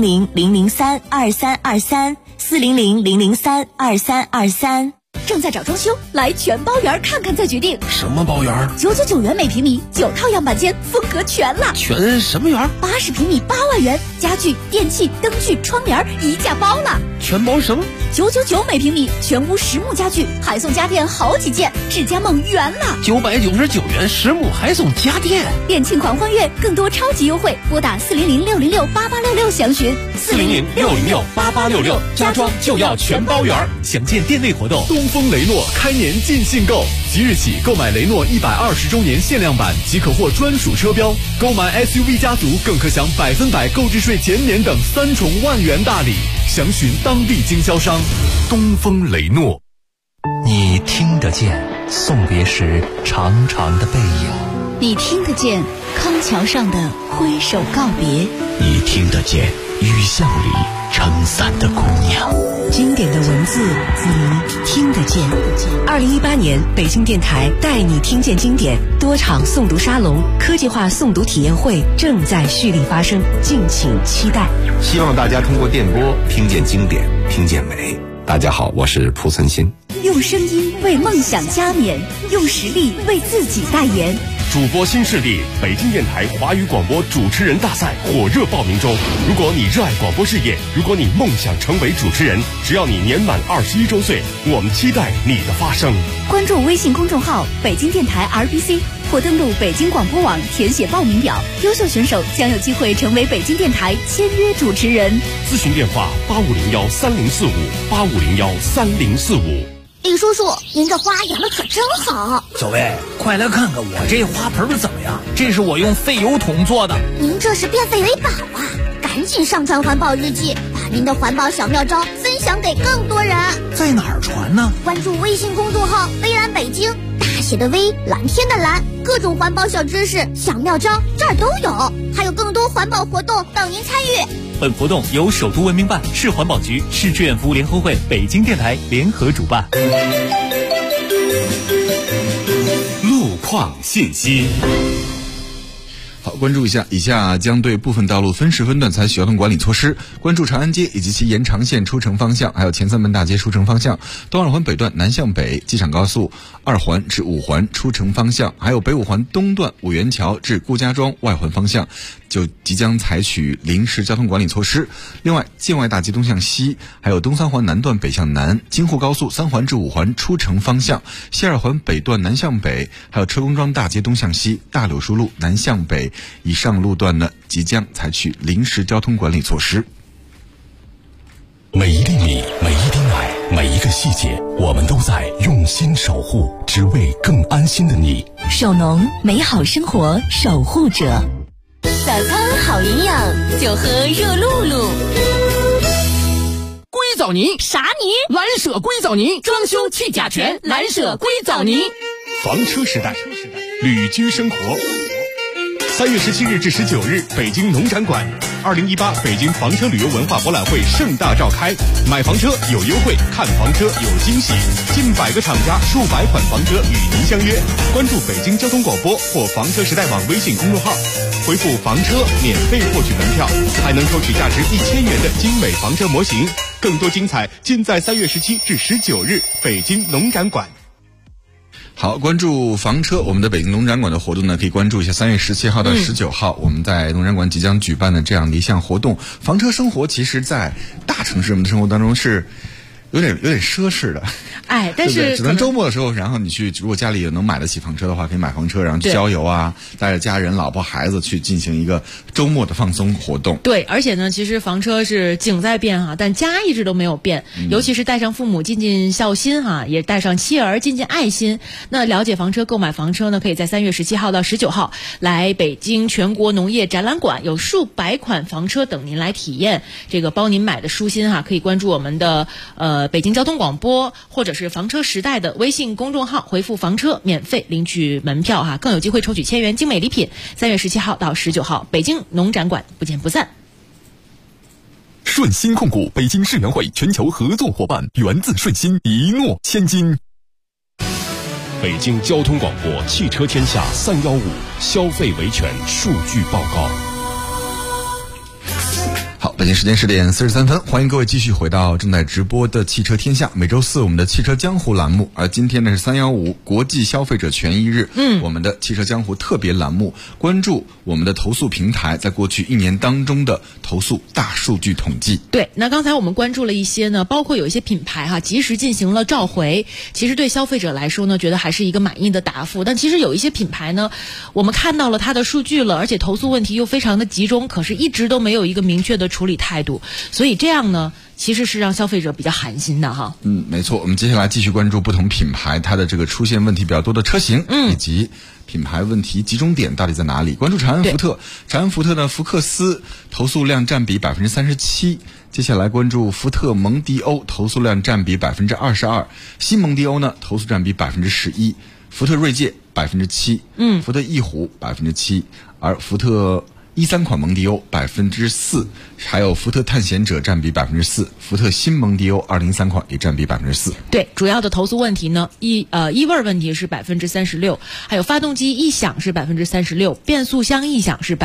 ：400-003-2323，400-003-2323。 正在找装修，来全包园看看再决定。 什么包园 ？999元每平米，9套样板间，风格全了。 全什么园 ？80平米8万元，家具、电器、灯具、窗帘一价包了。 全包什么 ？999每平米，全屋实木家具，还送家电好几件，智家梦圆了。 999元实木还送家电， 店庆狂欢月，更多超级优惠，拨打400-606-8866详询。 400-606-8866，家装就要全包园。 详见店内活动。东风雷诺开年尽兴购，即日起购买雷诺120周年限量版即可获专属车标，购买 SUV 家族更可享100%购置税减免等3重万元大礼。详询当地经销商。 东风雷诺。 你听得见送别时长长的背影， 你听得见康桥上的挥手告别， 你听得见雨巷里撑伞的姑娘。 经典的文字你听得见。2018年北京电台带你听见经典多场诵读沙龙、科技化诵读体验会正在蓄力发生，敬请期待。 希望大家通过电波听见经典，听见美。大家好，我是蒲存昕。 用声音为梦想加冕，用实力为自己代言。 主播新势力北京电台华语广播主持人大赛火热报名中。如果你热爱广播事业，如果你梦想成为主持人，只要你年满21周岁，我们期待你的发声。 关注微信公众号北京电台 RBC， 或登录北京广播网填写报名表，优秀选手将有机会成为北京电台签约主持人。 咨询电话85013045，85013045。 李叔叔，您这花养的可真好。 小薇，快来看看我这花盆怎么样？这是我用废油桶做的。 您这是变废为宝啊！赶紧上传环保日记，把您的环保小妙招分享给更多人。 在哪儿传呢？ 关注微信公众号微蓝北京，大写的微，蓝天的蓝，各种环保小知识、小妙招这儿都有，还有更多环保活动等您参与。 本活动由首都文明办、市环保局、市志愿服务联合会、北京电台联合主办。 路况信息。 好，关注一下，以下将对部分道路分时分段采取交通管理措施。关注长安街以及其延长线出城方向，还有前三门大街出城方向，东二环北段南向北机场高速2环至5环出城方向，还有北5环东段五元桥至顾家庄外环方向，就即将采取临时交通管理措施。另外，建外大街东向西，还有东三环南段北向南，京沪高速3环至5环出城方向，西2环北段南向北，还有车公庄大街东向西，大柳树路南向北以上路段呢，即将采取临时交通管理措施。 每一粒米，每一滴奶，每一个细节，我们都在用心守护，只为更安心的你。 手农，美好生活守护者。 早餐好营养，就喝热露露。 硅藻泥？ 啥泥？ 蓝舍硅藻泥，装修去甲醛，蓝舍硅藻泥。 房车时代，旅居生活。3月17日至19日，北京农展馆，2018北京房车旅游文化博览会盛大召开。买房车有优惠，看房车有惊喜，近100个厂家，数百款房车与您相约。关注北京交通广播或房车时代网微信公众号，回复房车免费获取门票，还能抽取价值1000元的精美房车模型。更多精彩尽在3月17至19日北京农展馆。 好，关注房车，我们的北京农展馆的活动呢，可以关注一下3月17号到19号，我们在农展馆即将举办的这样的一项活动。房车生活其实在大城市人们的生活当中是有点奢侈的， 哎，但是只能周末的时候，然后你去，如果家里有能买得起房车的话，可以买房车，然后去郊游啊，带着家人、老婆、孩子去进行一个周末的放松活动。 对，而且呢，其实房车是景在变哈，但家一直都没有变，尤其是带上父母尽尽孝心哈，也带上妻儿尽尽爱心。那了解房车、购买房车呢，可以在3月17号到19号来北京全国农业展览馆，有数百款房车等您来体验，这个包您买的舒心哈。可以关注我们的北京交通广播或者是房车时代的微信公众号，回复房车免费领取门票哈，更有机会抽取1000元精美礼品。3月17号到19号，北京农展馆不见不散。 顺鑫控股，北京世园会全球合作伙伴，源自顺鑫，一诺千金。 北京交通广播汽车天下315消费维权数据报告。 好，北京时间10点43分，欢迎各位继续回到正在直播的汽车天下。每周四我们的汽车江湖栏目，而今天呢是315国际消费者权益日。我们的汽车江湖特别栏目关注我们的投诉平台在过去1年当中的投诉大数据统计。 对，那刚才我们关注了一些呢，包括有一些品牌哈及时进行了召回，其实对消费者来说呢，觉得还是一个满意的答复。但其实有一些品牌呢，我们看到了它的数据了，而且投诉问题又非常的集中，可是一直都没有一个明确的处理态度，所以这样呢其实是让消费者比较寒心的哈。 没错，我们接下来继续关注不同品牌它的这个出现问题比较多的车型，以及品牌问题集中点到底在哪里。关注长安福特，长安福特的福克斯投诉量占比37%，接下来关注福特蒙迪欧，投诉量占比22%，新蒙迪欧呢投诉占比11%，福特锐界7%，福特翼虎7%，而福特13款蒙迪欧4%，还有福特探险者占比4%，福特新蒙迪欧2023款也占比4%。 对，主要的投诉问题呢，异味问题是36%，还有发动机异响是36%，变速箱异响是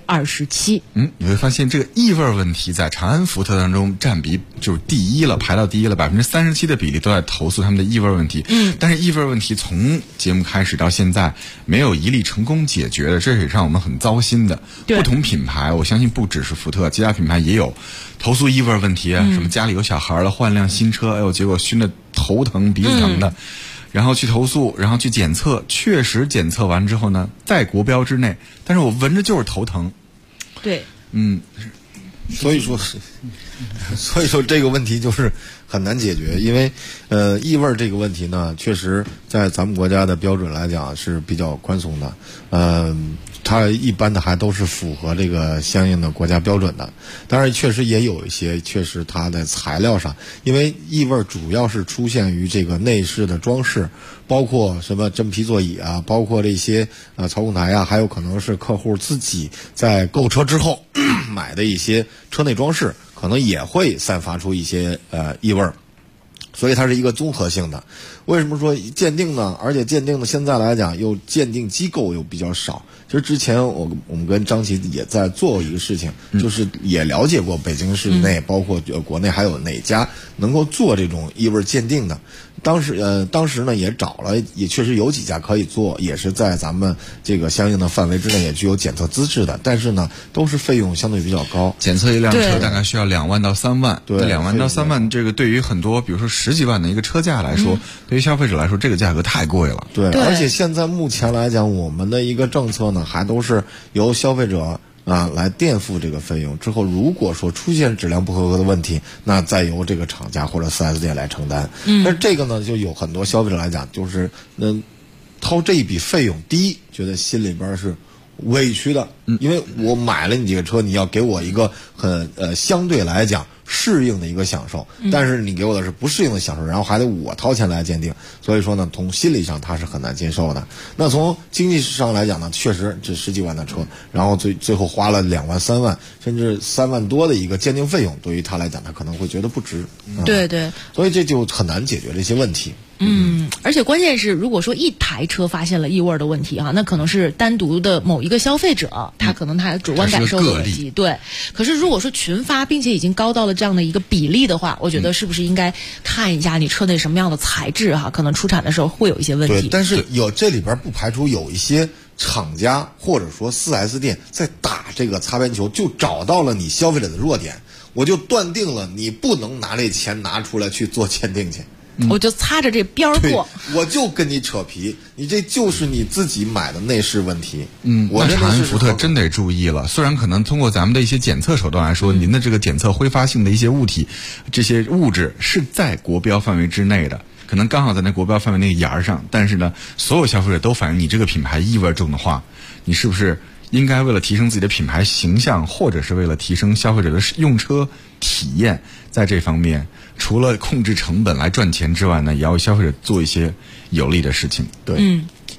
27%。 你会发现这个异味问题在长安福特当中占比就是第一了，排到第一了，37%的比例都在投诉他们的异味问题。但是异味问题从节目开始到现在没有一例成功解决的，这是让我们很糟心的。不同品牌，我相信不只是福特，其他品牌也有投诉异味问题，什么家里有小孩了换辆新车，结果熏得头疼鼻子疼的，然后去投诉，然后去检测，确实检测完之后呢在国标之内，但是我闻着就是头疼。 对， 所以说这个问题就是很难解决，因为异味这个问题呢，确实在咱们国家的标准来讲是比较宽松的，它一般的还都是符合这个相应的国家标准的。当然确实也有一些确实它的材料上，因为异味主要是出现于这个内饰的装饰，包括什么真皮座椅啊，包括这些操控台啊，还有可能是客户自己在购车之后买的一些车内装饰，可能也会散发出一些异味，所以它是一个综合性的。为什么说鉴定呢？而且鉴定的现在来讲又鉴定机构又比较少。其实之前我们跟张琪也在做一个事情，就是也了解过北京市内包括国内还有哪家能够做这种异味鉴定的。当时呢也找了，也确实有几家可以做，也是在咱们这个相应的范围之内，也具有检测资质的，但是呢都是费用相对比较高。 检测一辆车大概需要2万到3万， 对 ，2万到3万，这个对于很多比如说10几万的一个车价来说，对于消费者来说这个价格太贵了。 对，而且现在目前来讲，我们的一个政策呢还都是由消费者来垫付这个费用，之后如果说出现质量不合格的问题，那再由这个厂家或者 4S 店来承担。但是这个呢就有很多消费者来讲，就是掏这一笔费用，第一觉得心里边是委屈的，因为我买了你这个车，你要给我一个很相对来讲适应的一个享受，但是你给我的是不适应的享受，然后还得我掏钱来鉴定，所以说呢从心理上他是很难接受的。那从经济上来讲呢，确实这10几万的车，然后最后花了2万3万甚至3万多的一个鉴定费用，对于他来讲他可能会觉得不值。 对对， 所以这就很难解决这些问题。 而且关键是，如果说一台车发现了异味的问题那可能是单独的某一个消费者，他可能他主观感受的问题。对，可是如果说群发，并且已经高到了这样的一个比例的话，我觉得是不是应该看一下你车内什么样的材质可能出产的时候会有一些问题。 对，但是这里边不排除有一些厂家或者说 4S 店在打这个擦边球，就找到了你消费者的弱点，我就断定了你不能拿这钱拿出来去做鉴定去。 我就擦着这边过， 我就跟你扯皮，你这就是你自己买的内饰问题。 那长安福特真得注意了。虽然可能通过咱们的一些检测手段来说，您的这个检测挥发性的一些物体，这些物质是在国标范围之内的，可能刚好在那国标范围那个沿儿上，但是呢，所有消费者都反映你这个品牌异味重的话，你是不是应该为了提升自己的品牌形象，或者是为了提升消费者的用车体验，在这方面除了控制成本来赚钱之外呢，也要为消费者做一些有利的事情。对。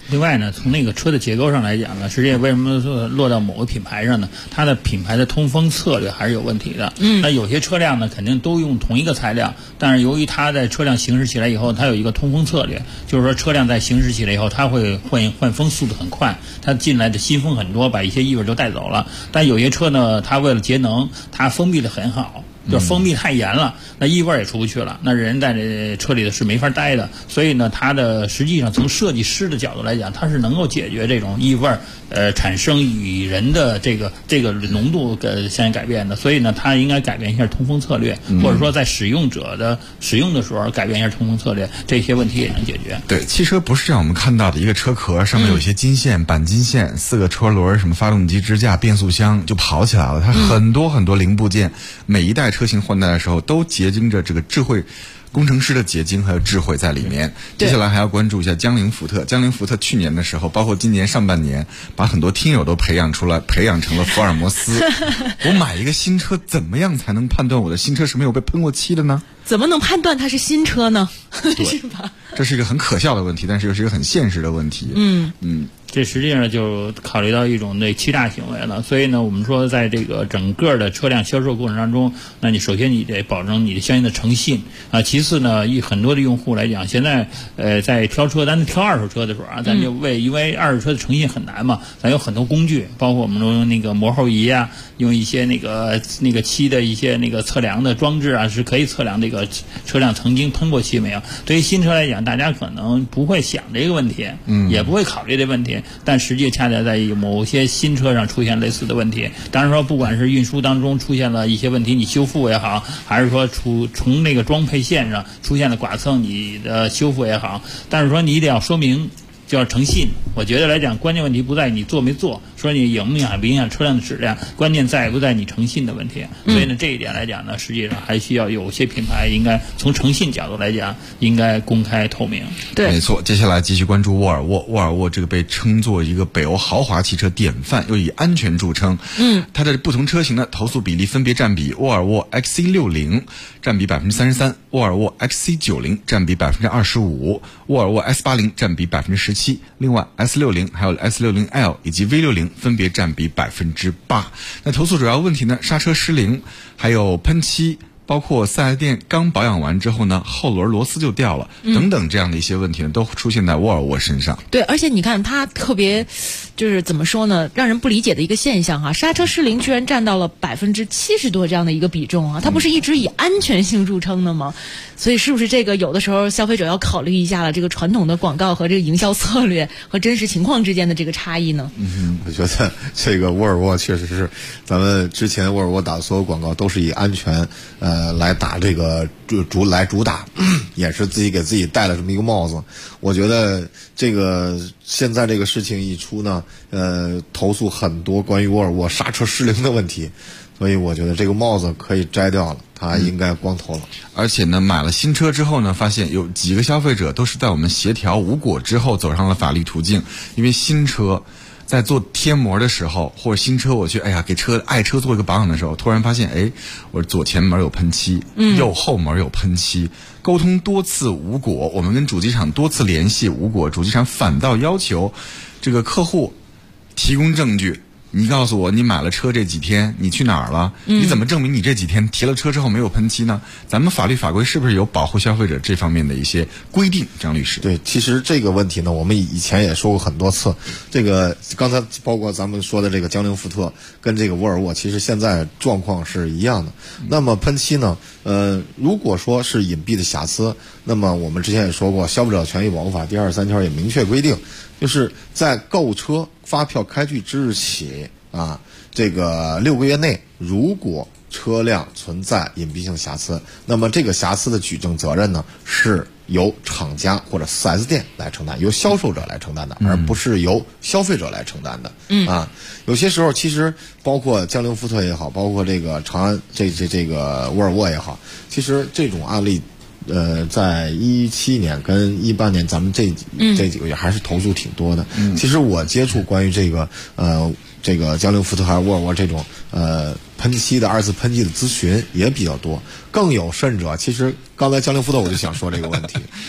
另外呢，从那个车的结构上来讲呢，实际上为什么说落到某个品牌上呢？它的品牌的通风策略还是有问题的。那有些车辆呢，肯定都用同一个材料，但是由于它在车辆行驶起来以后，它有一个通风策略，就是说车辆在行驶起来以后，它会换风速度很快，它进来的新风很多，把一些异味都带走了。但有些车呢，它为了节能，它封闭的很好。就是封闭太严了，那异味也出不去了，那人在这车里的是没法待的。所以呢，它的实际上从设计师的角度来讲，它是能够解决这种异味产生与人的这个浓度相应改变的。所以呢，它应该改变一下通风策略，或者说在使用者的使用的时候改变一下通风策略，这些问题也能解决。 对，汽车不是像我们看到的一个车壳上面有一些金线、钣金线，4个车轮，什么发动机支架、变速箱就跑起来了。它很多很多零部件，每一代车型换代的时候都结晶着这个智慧工程师的结晶还有智慧在里面。接下来还要关注一下江铃福特。江铃福特去年的时候，包括今年上半年，把很多听友都培养成了福尔摩斯。我买一个新车，怎么样才能判断我的新车是没有被喷过漆的呢？ 怎么能判断它是新车呢？是吧？ 这是一个很可笑的问题，但是又是一个很现实的问题。 这实际上就考虑到一种那欺诈行为了。所以呢，我们说在这个整个的车辆销售过程当中，那你首先你得保证你的相应的诚信啊。其次呢，很多的用户来讲，现在在挑车，咱挑二手车的时候啊，咱就因为二手车的诚信很难嘛，咱有很多工具，包括我们用那个磨后仪啊，用一些那个漆的一些那个测量的装置啊，是可以测量这个车辆曾经喷过漆没有。对于新车来讲，大家可能不会想这个问题，也不会考虑这问题。但实际恰恰在某些新车上出现类似的问题。当然说，不管是运输当中出现了一些问题，你修复也好，还是说从那个装配线上出现了剐蹭，你的修复也好，但是说你一定要说明，就要诚信。我觉得来讲，关键问题不在你做没做，说你影响不影响车辆的质量，关键在不在你诚信的问题。所以呢，这一点来讲呢，实际上还需要有些品牌应该从诚信角度来讲，应该公开透明。 对， 没错。接下来继续关注沃尔沃。沃尔沃这个被称作一个北欧豪华汽车典范，又以安全著称。它的不同车型的投诉比例分别占比：沃尔沃 XC60 占比33%，沃尔沃 XC90 占比25%，沃尔沃 S80 占比17%。另外 S60 还有 S60L 以及 V60 分别占比8%。那投诉主要问题呢，刹车失灵，还有喷漆，包括四 S 店刚保养完之后呢，后轮螺丝就掉了，等等这样的一些问题呢，都出现在沃尔沃身上。 对，而且你看它特别，就是怎么说呢，让人不理解的一个现象哈，刹车失灵居然占到了70%多这样的一个比重啊，它不是一直以安全性著称的吗？所以是不是这个有的时候消费者要考虑一下了，这个传统的广告和这个营销策略和真实情况之间的这个差异呢？ 我觉得这个沃尔沃确实是，咱们之前沃尔沃打的所有广告都是以安全来打这个主打，也是自己给自己戴了这么一个帽子。我觉得这个现在这个事情一出呢，投诉很多关于沃尔沃刹车失灵的问题，所以我觉得这个帽子可以摘掉了，他应该光头了。 而且呢，买了新车之后呢，发现有几个消费者都是在我们协调无果之后走上了法律途径。因为新车在做贴膜的时候，或者新车我去给爱车做一个保养的时候，突然发现我左前门有喷漆，右后门有喷漆，沟通多次无果，我们跟主机厂多次联系无果，主机厂反倒要求这个客户提供证据。你告诉我，你买了车这几天你去哪儿了？你怎么证明你这几天提了车之后没有喷漆呢？咱们法律法规是不是有保护消费者这方面的一些规定？张律师， 对，其实这个问题呢，我们以前也说过很多次。这个刚才包括咱们说的这个江铃福特跟这个沃尔沃，其实现在状况是一样的。那么喷漆呢，如果说是隐蔽的瑕疵，那么我们之前也说过，《消费者权益保护法》第23条也明确规定，就是在购车发票开具之日起这个6个月内，如果车辆存在隐蔽性瑕疵，那么这个瑕疵的举证责任呢，是由厂家或者4S 店来承担，由销售者来承担的，而不是由消费者来承担的。有些时候其实包括江铃福特也好，包括这个长安这个沃尔沃也好，其实这种案例在17年跟18年，咱们这几个月还是投诉挺多的。其实我接触关于这个江铃福特还是沃尔沃这种喷漆的2次喷漆的咨询也比较多。更有甚者，其实刚才江铃福特我就想说这个问题，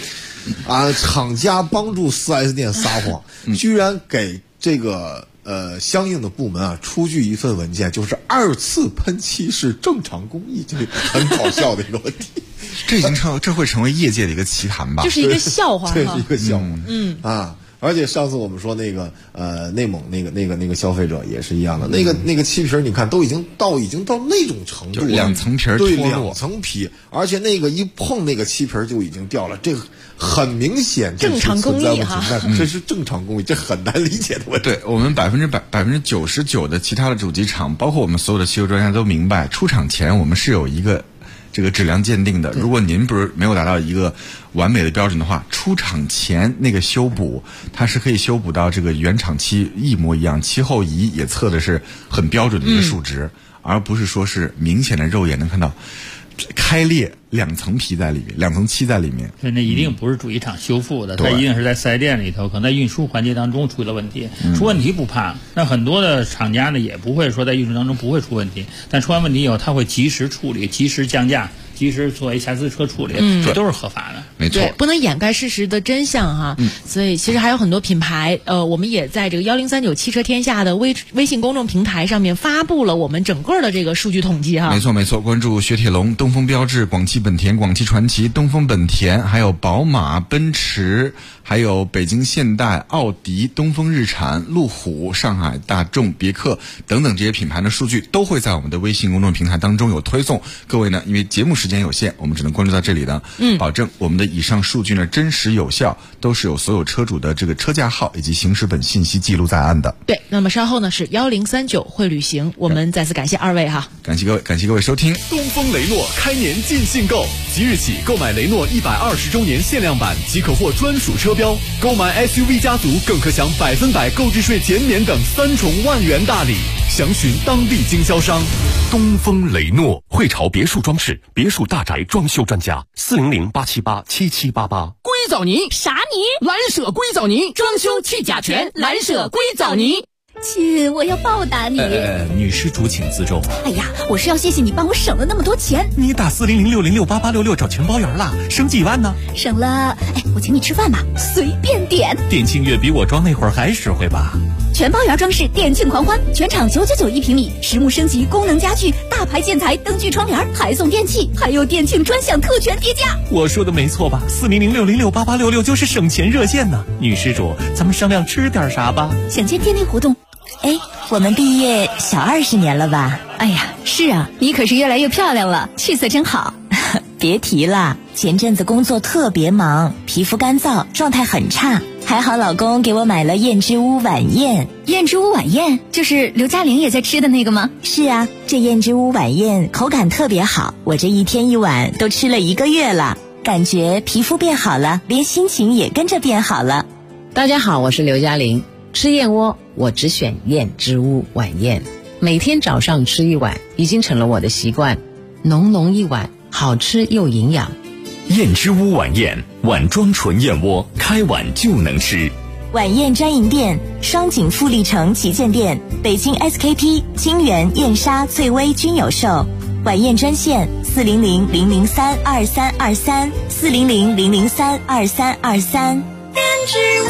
啊，厂家帮助 4S 店撒谎，居然给这个相应的部门啊出具一份文件，就是2次喷漆是正常工艺，这很搞笑的一个问题。 这会成为业界的一个奇谈吧？ 这是一个笑话， 这是一个笑话。而且上次我们说那个内蒙那个消费者也是一样的，那个漆皮你看都已经到那种程度了 ，2层皮脱落， 2层皮，而且那个一碰那个漆皮就已经掉了，这个很明显正常工艺哈， 这是正常工艺，这很难理解的问题。 对，我们99%的其他的主机厂，包括我们所有的汽修专家都明白，出厂前我们是有一个这个质量鉴定的。如果您不是没有达到一个完美的标准的话，出厂前那个修补，它是可以修补到这个原厂漆一模一样，漆后仪也测的是很标准的一个数值，而不是说是明显的肉眼能看到开裂2层皮在里面，2层漆在里面。 所以那一定不是主机厂修复的，它一定是在4S店里头，可能在运输环节当中出了问题。出问题不怕，那很多的厂家呢也不会说在运输当中不会出问题，但出完问题以后，他会及时处理，及时降价，及时作为瑕疵车处理，这都是合法的。 没错， 对，不能掩盖事实的真相哈。所以其实还有很多品牌，我们也在这个1039汽车天下的微信公众平台上面发布了我们整个的这个数据统计哈。 没错，关注雪铁龙、东风标致、广汽本田、广汽传祺、东风本田，还有宝马、奔驰，还有北京现代、奥迪、东风日产、路虎、上海大众、别克等等这些品牌的数据都会在我们的微信公众平台当中有推送。各位呢，因为节目时间有限，我们只能关注到这里的，保证我们的以上数据呢真实有效，都是有所有车主的这个车架号以及行驶本信息记录在案的。 对，那么稍后呢是1039会旅行，我们再次感谢2位哈， 感谢各位收听。 东风雷诺开年尽兴购，即日起购买雷诺120周年限量版即可获专属车标，购买 SUV 家族更可享100%购置税减免等3重万元大礼，详询当地经销商。 东风雷诺，汇潮别墅装饰、别墅大宅装修专家，400-878-7788。 硅藻泥啥泥？蓝舍硅藻泥，装修去甲醛，蓝舍硅藻泥。 亲，我要报答你。 女施主请自重。 哎呀，我是要谢谢你帮我省了那么多钱。 你打400-606-8866找全包圆啦，省几万呢？ 省了，我请你吃饭吧，随便点。 店庆月比我装那会儿还实惠吧？ 全包圆装饰店庆狂欢，全场999一平米，实木升级，功能家具，大牌建材，灯具窗帘，还送电器，还有店庆专享特权叠加。 我说的没错吧？400-606-8866就是省钱热线呢。女施主，咱们商量吃点啥吧？ 想见店内活动。 我们毕业小20年了吧？ 哎呀，是啊，你可是越来越漂亮了，气色真好。 别提了，前阵子工作特别忙，皮肤干燥，状态很差。还好老公给我买了燕之屋晚宴。 燕之屋晚宴就是刘嘉玲也在吃的那个吗？ 是啊，这燕之屋晚宴口感特别好，我这一天一碗都吃了1个月了，感觉皮肤变好了，连心情也跟着变好了。 大家好，我是刘嘉玲。吃燕窝我只选燕之屋晚宴，每天早上吃1碗已经成了我的习惯，浓浓一碗，好吃又营养。 燕之屋晚宴，碗装纯燕窝，开碗就能吃。 晚宴专营店：双井富力城旗舰店、北京 SKP、金源、燕莎、翠微均有售。晚宴专线400-003-2323 400-003-2323。 燕之屋。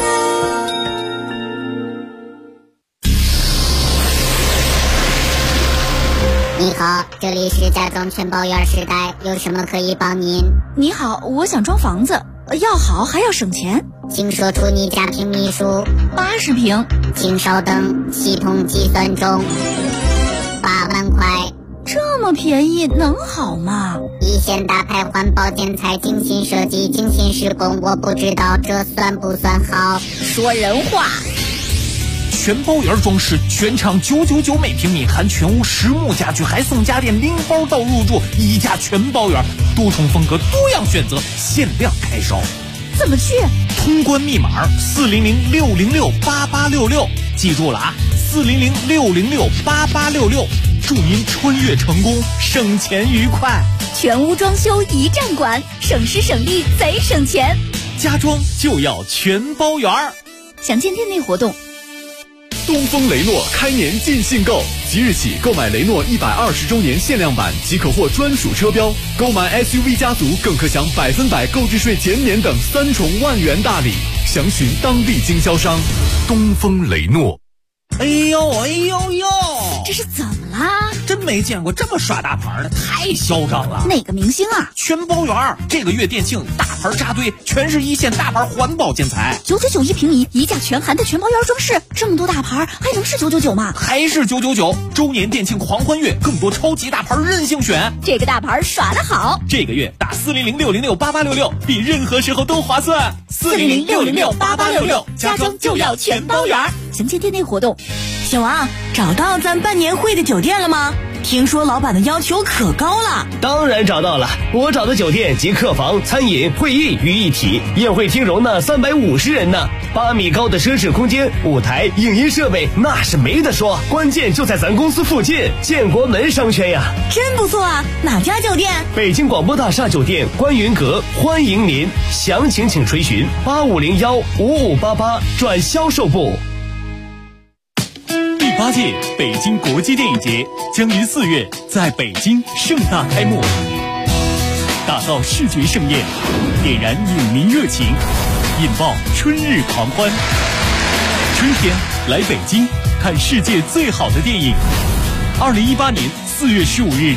你好，这里是家装全包圆时代，有什么可以帮您？ 你好，我想装房子，要好还要省钱， 请说出你家平米数。 80平。 请稍等，系统计算中。8万块。 这么便宜能好吗？ 一线大牌环保建材，精心设计，精心施工，我不知道这算不算好。 说人话。 全包圆装饰，全场999每平米，含全屋实木家具，还送家电，拎包到入住，一价全包圆，多重风格，多样选择，限量开烧。 怎么去？ 通关密码400-606-8866，记住了啊，400-606-8866，祝您穿越成功，省钱愉快。 全屋装修一站管，省时省力贼省钱。 家装就要全包圆。 想见店内活动。 东风雷诺开年尽兴购， 即日起购买雷诺120周年限量版即可获专属车标，购买 SUV 家族更可享100%购置税减免等3重万元大礼。详询当地经销商。 东风雷诺。 哎呦哎呦呦， 这是怎么啦？ 真没见过这么耍大牌的，太嚣张了。 哪个明星啊？ 全包圆，这个月店庆大牌扎堆，全是一线大牌环保建材 ，999一平米，一价全含的全包圆装饰，这么多大牌还能是999吗？ 还是999，周年店庆狂欢月，更多超级大牌任性选。 这个大牌耍得好， 这个月打400-606-8866，比任何时候都划算。 400-606-8866，家装就要全包圆。详见店内活动。 小王，找到咱办年会的酒店了吗？听说老板的要求可高了。 当然找到了，我找的酒店集客房、餐饮、会议于一体，宴会厅容纳350人呢，8米高的奢侈空间，舞台、影音设备那是没得说，关键就在咱公司附近，建国门商圈呀。 真不错啊，哪家酒店？ 北京广播大厦酒店观云阁，欢迎您，详情请垂询8501-5588转销售部。 第8届北京国际电影节将于4月在北京盛大开幕，打造视觉盛宴，点燃影迷热情，引爆春日狂欢。春天来北京看世界最好的电影。2018年4月15日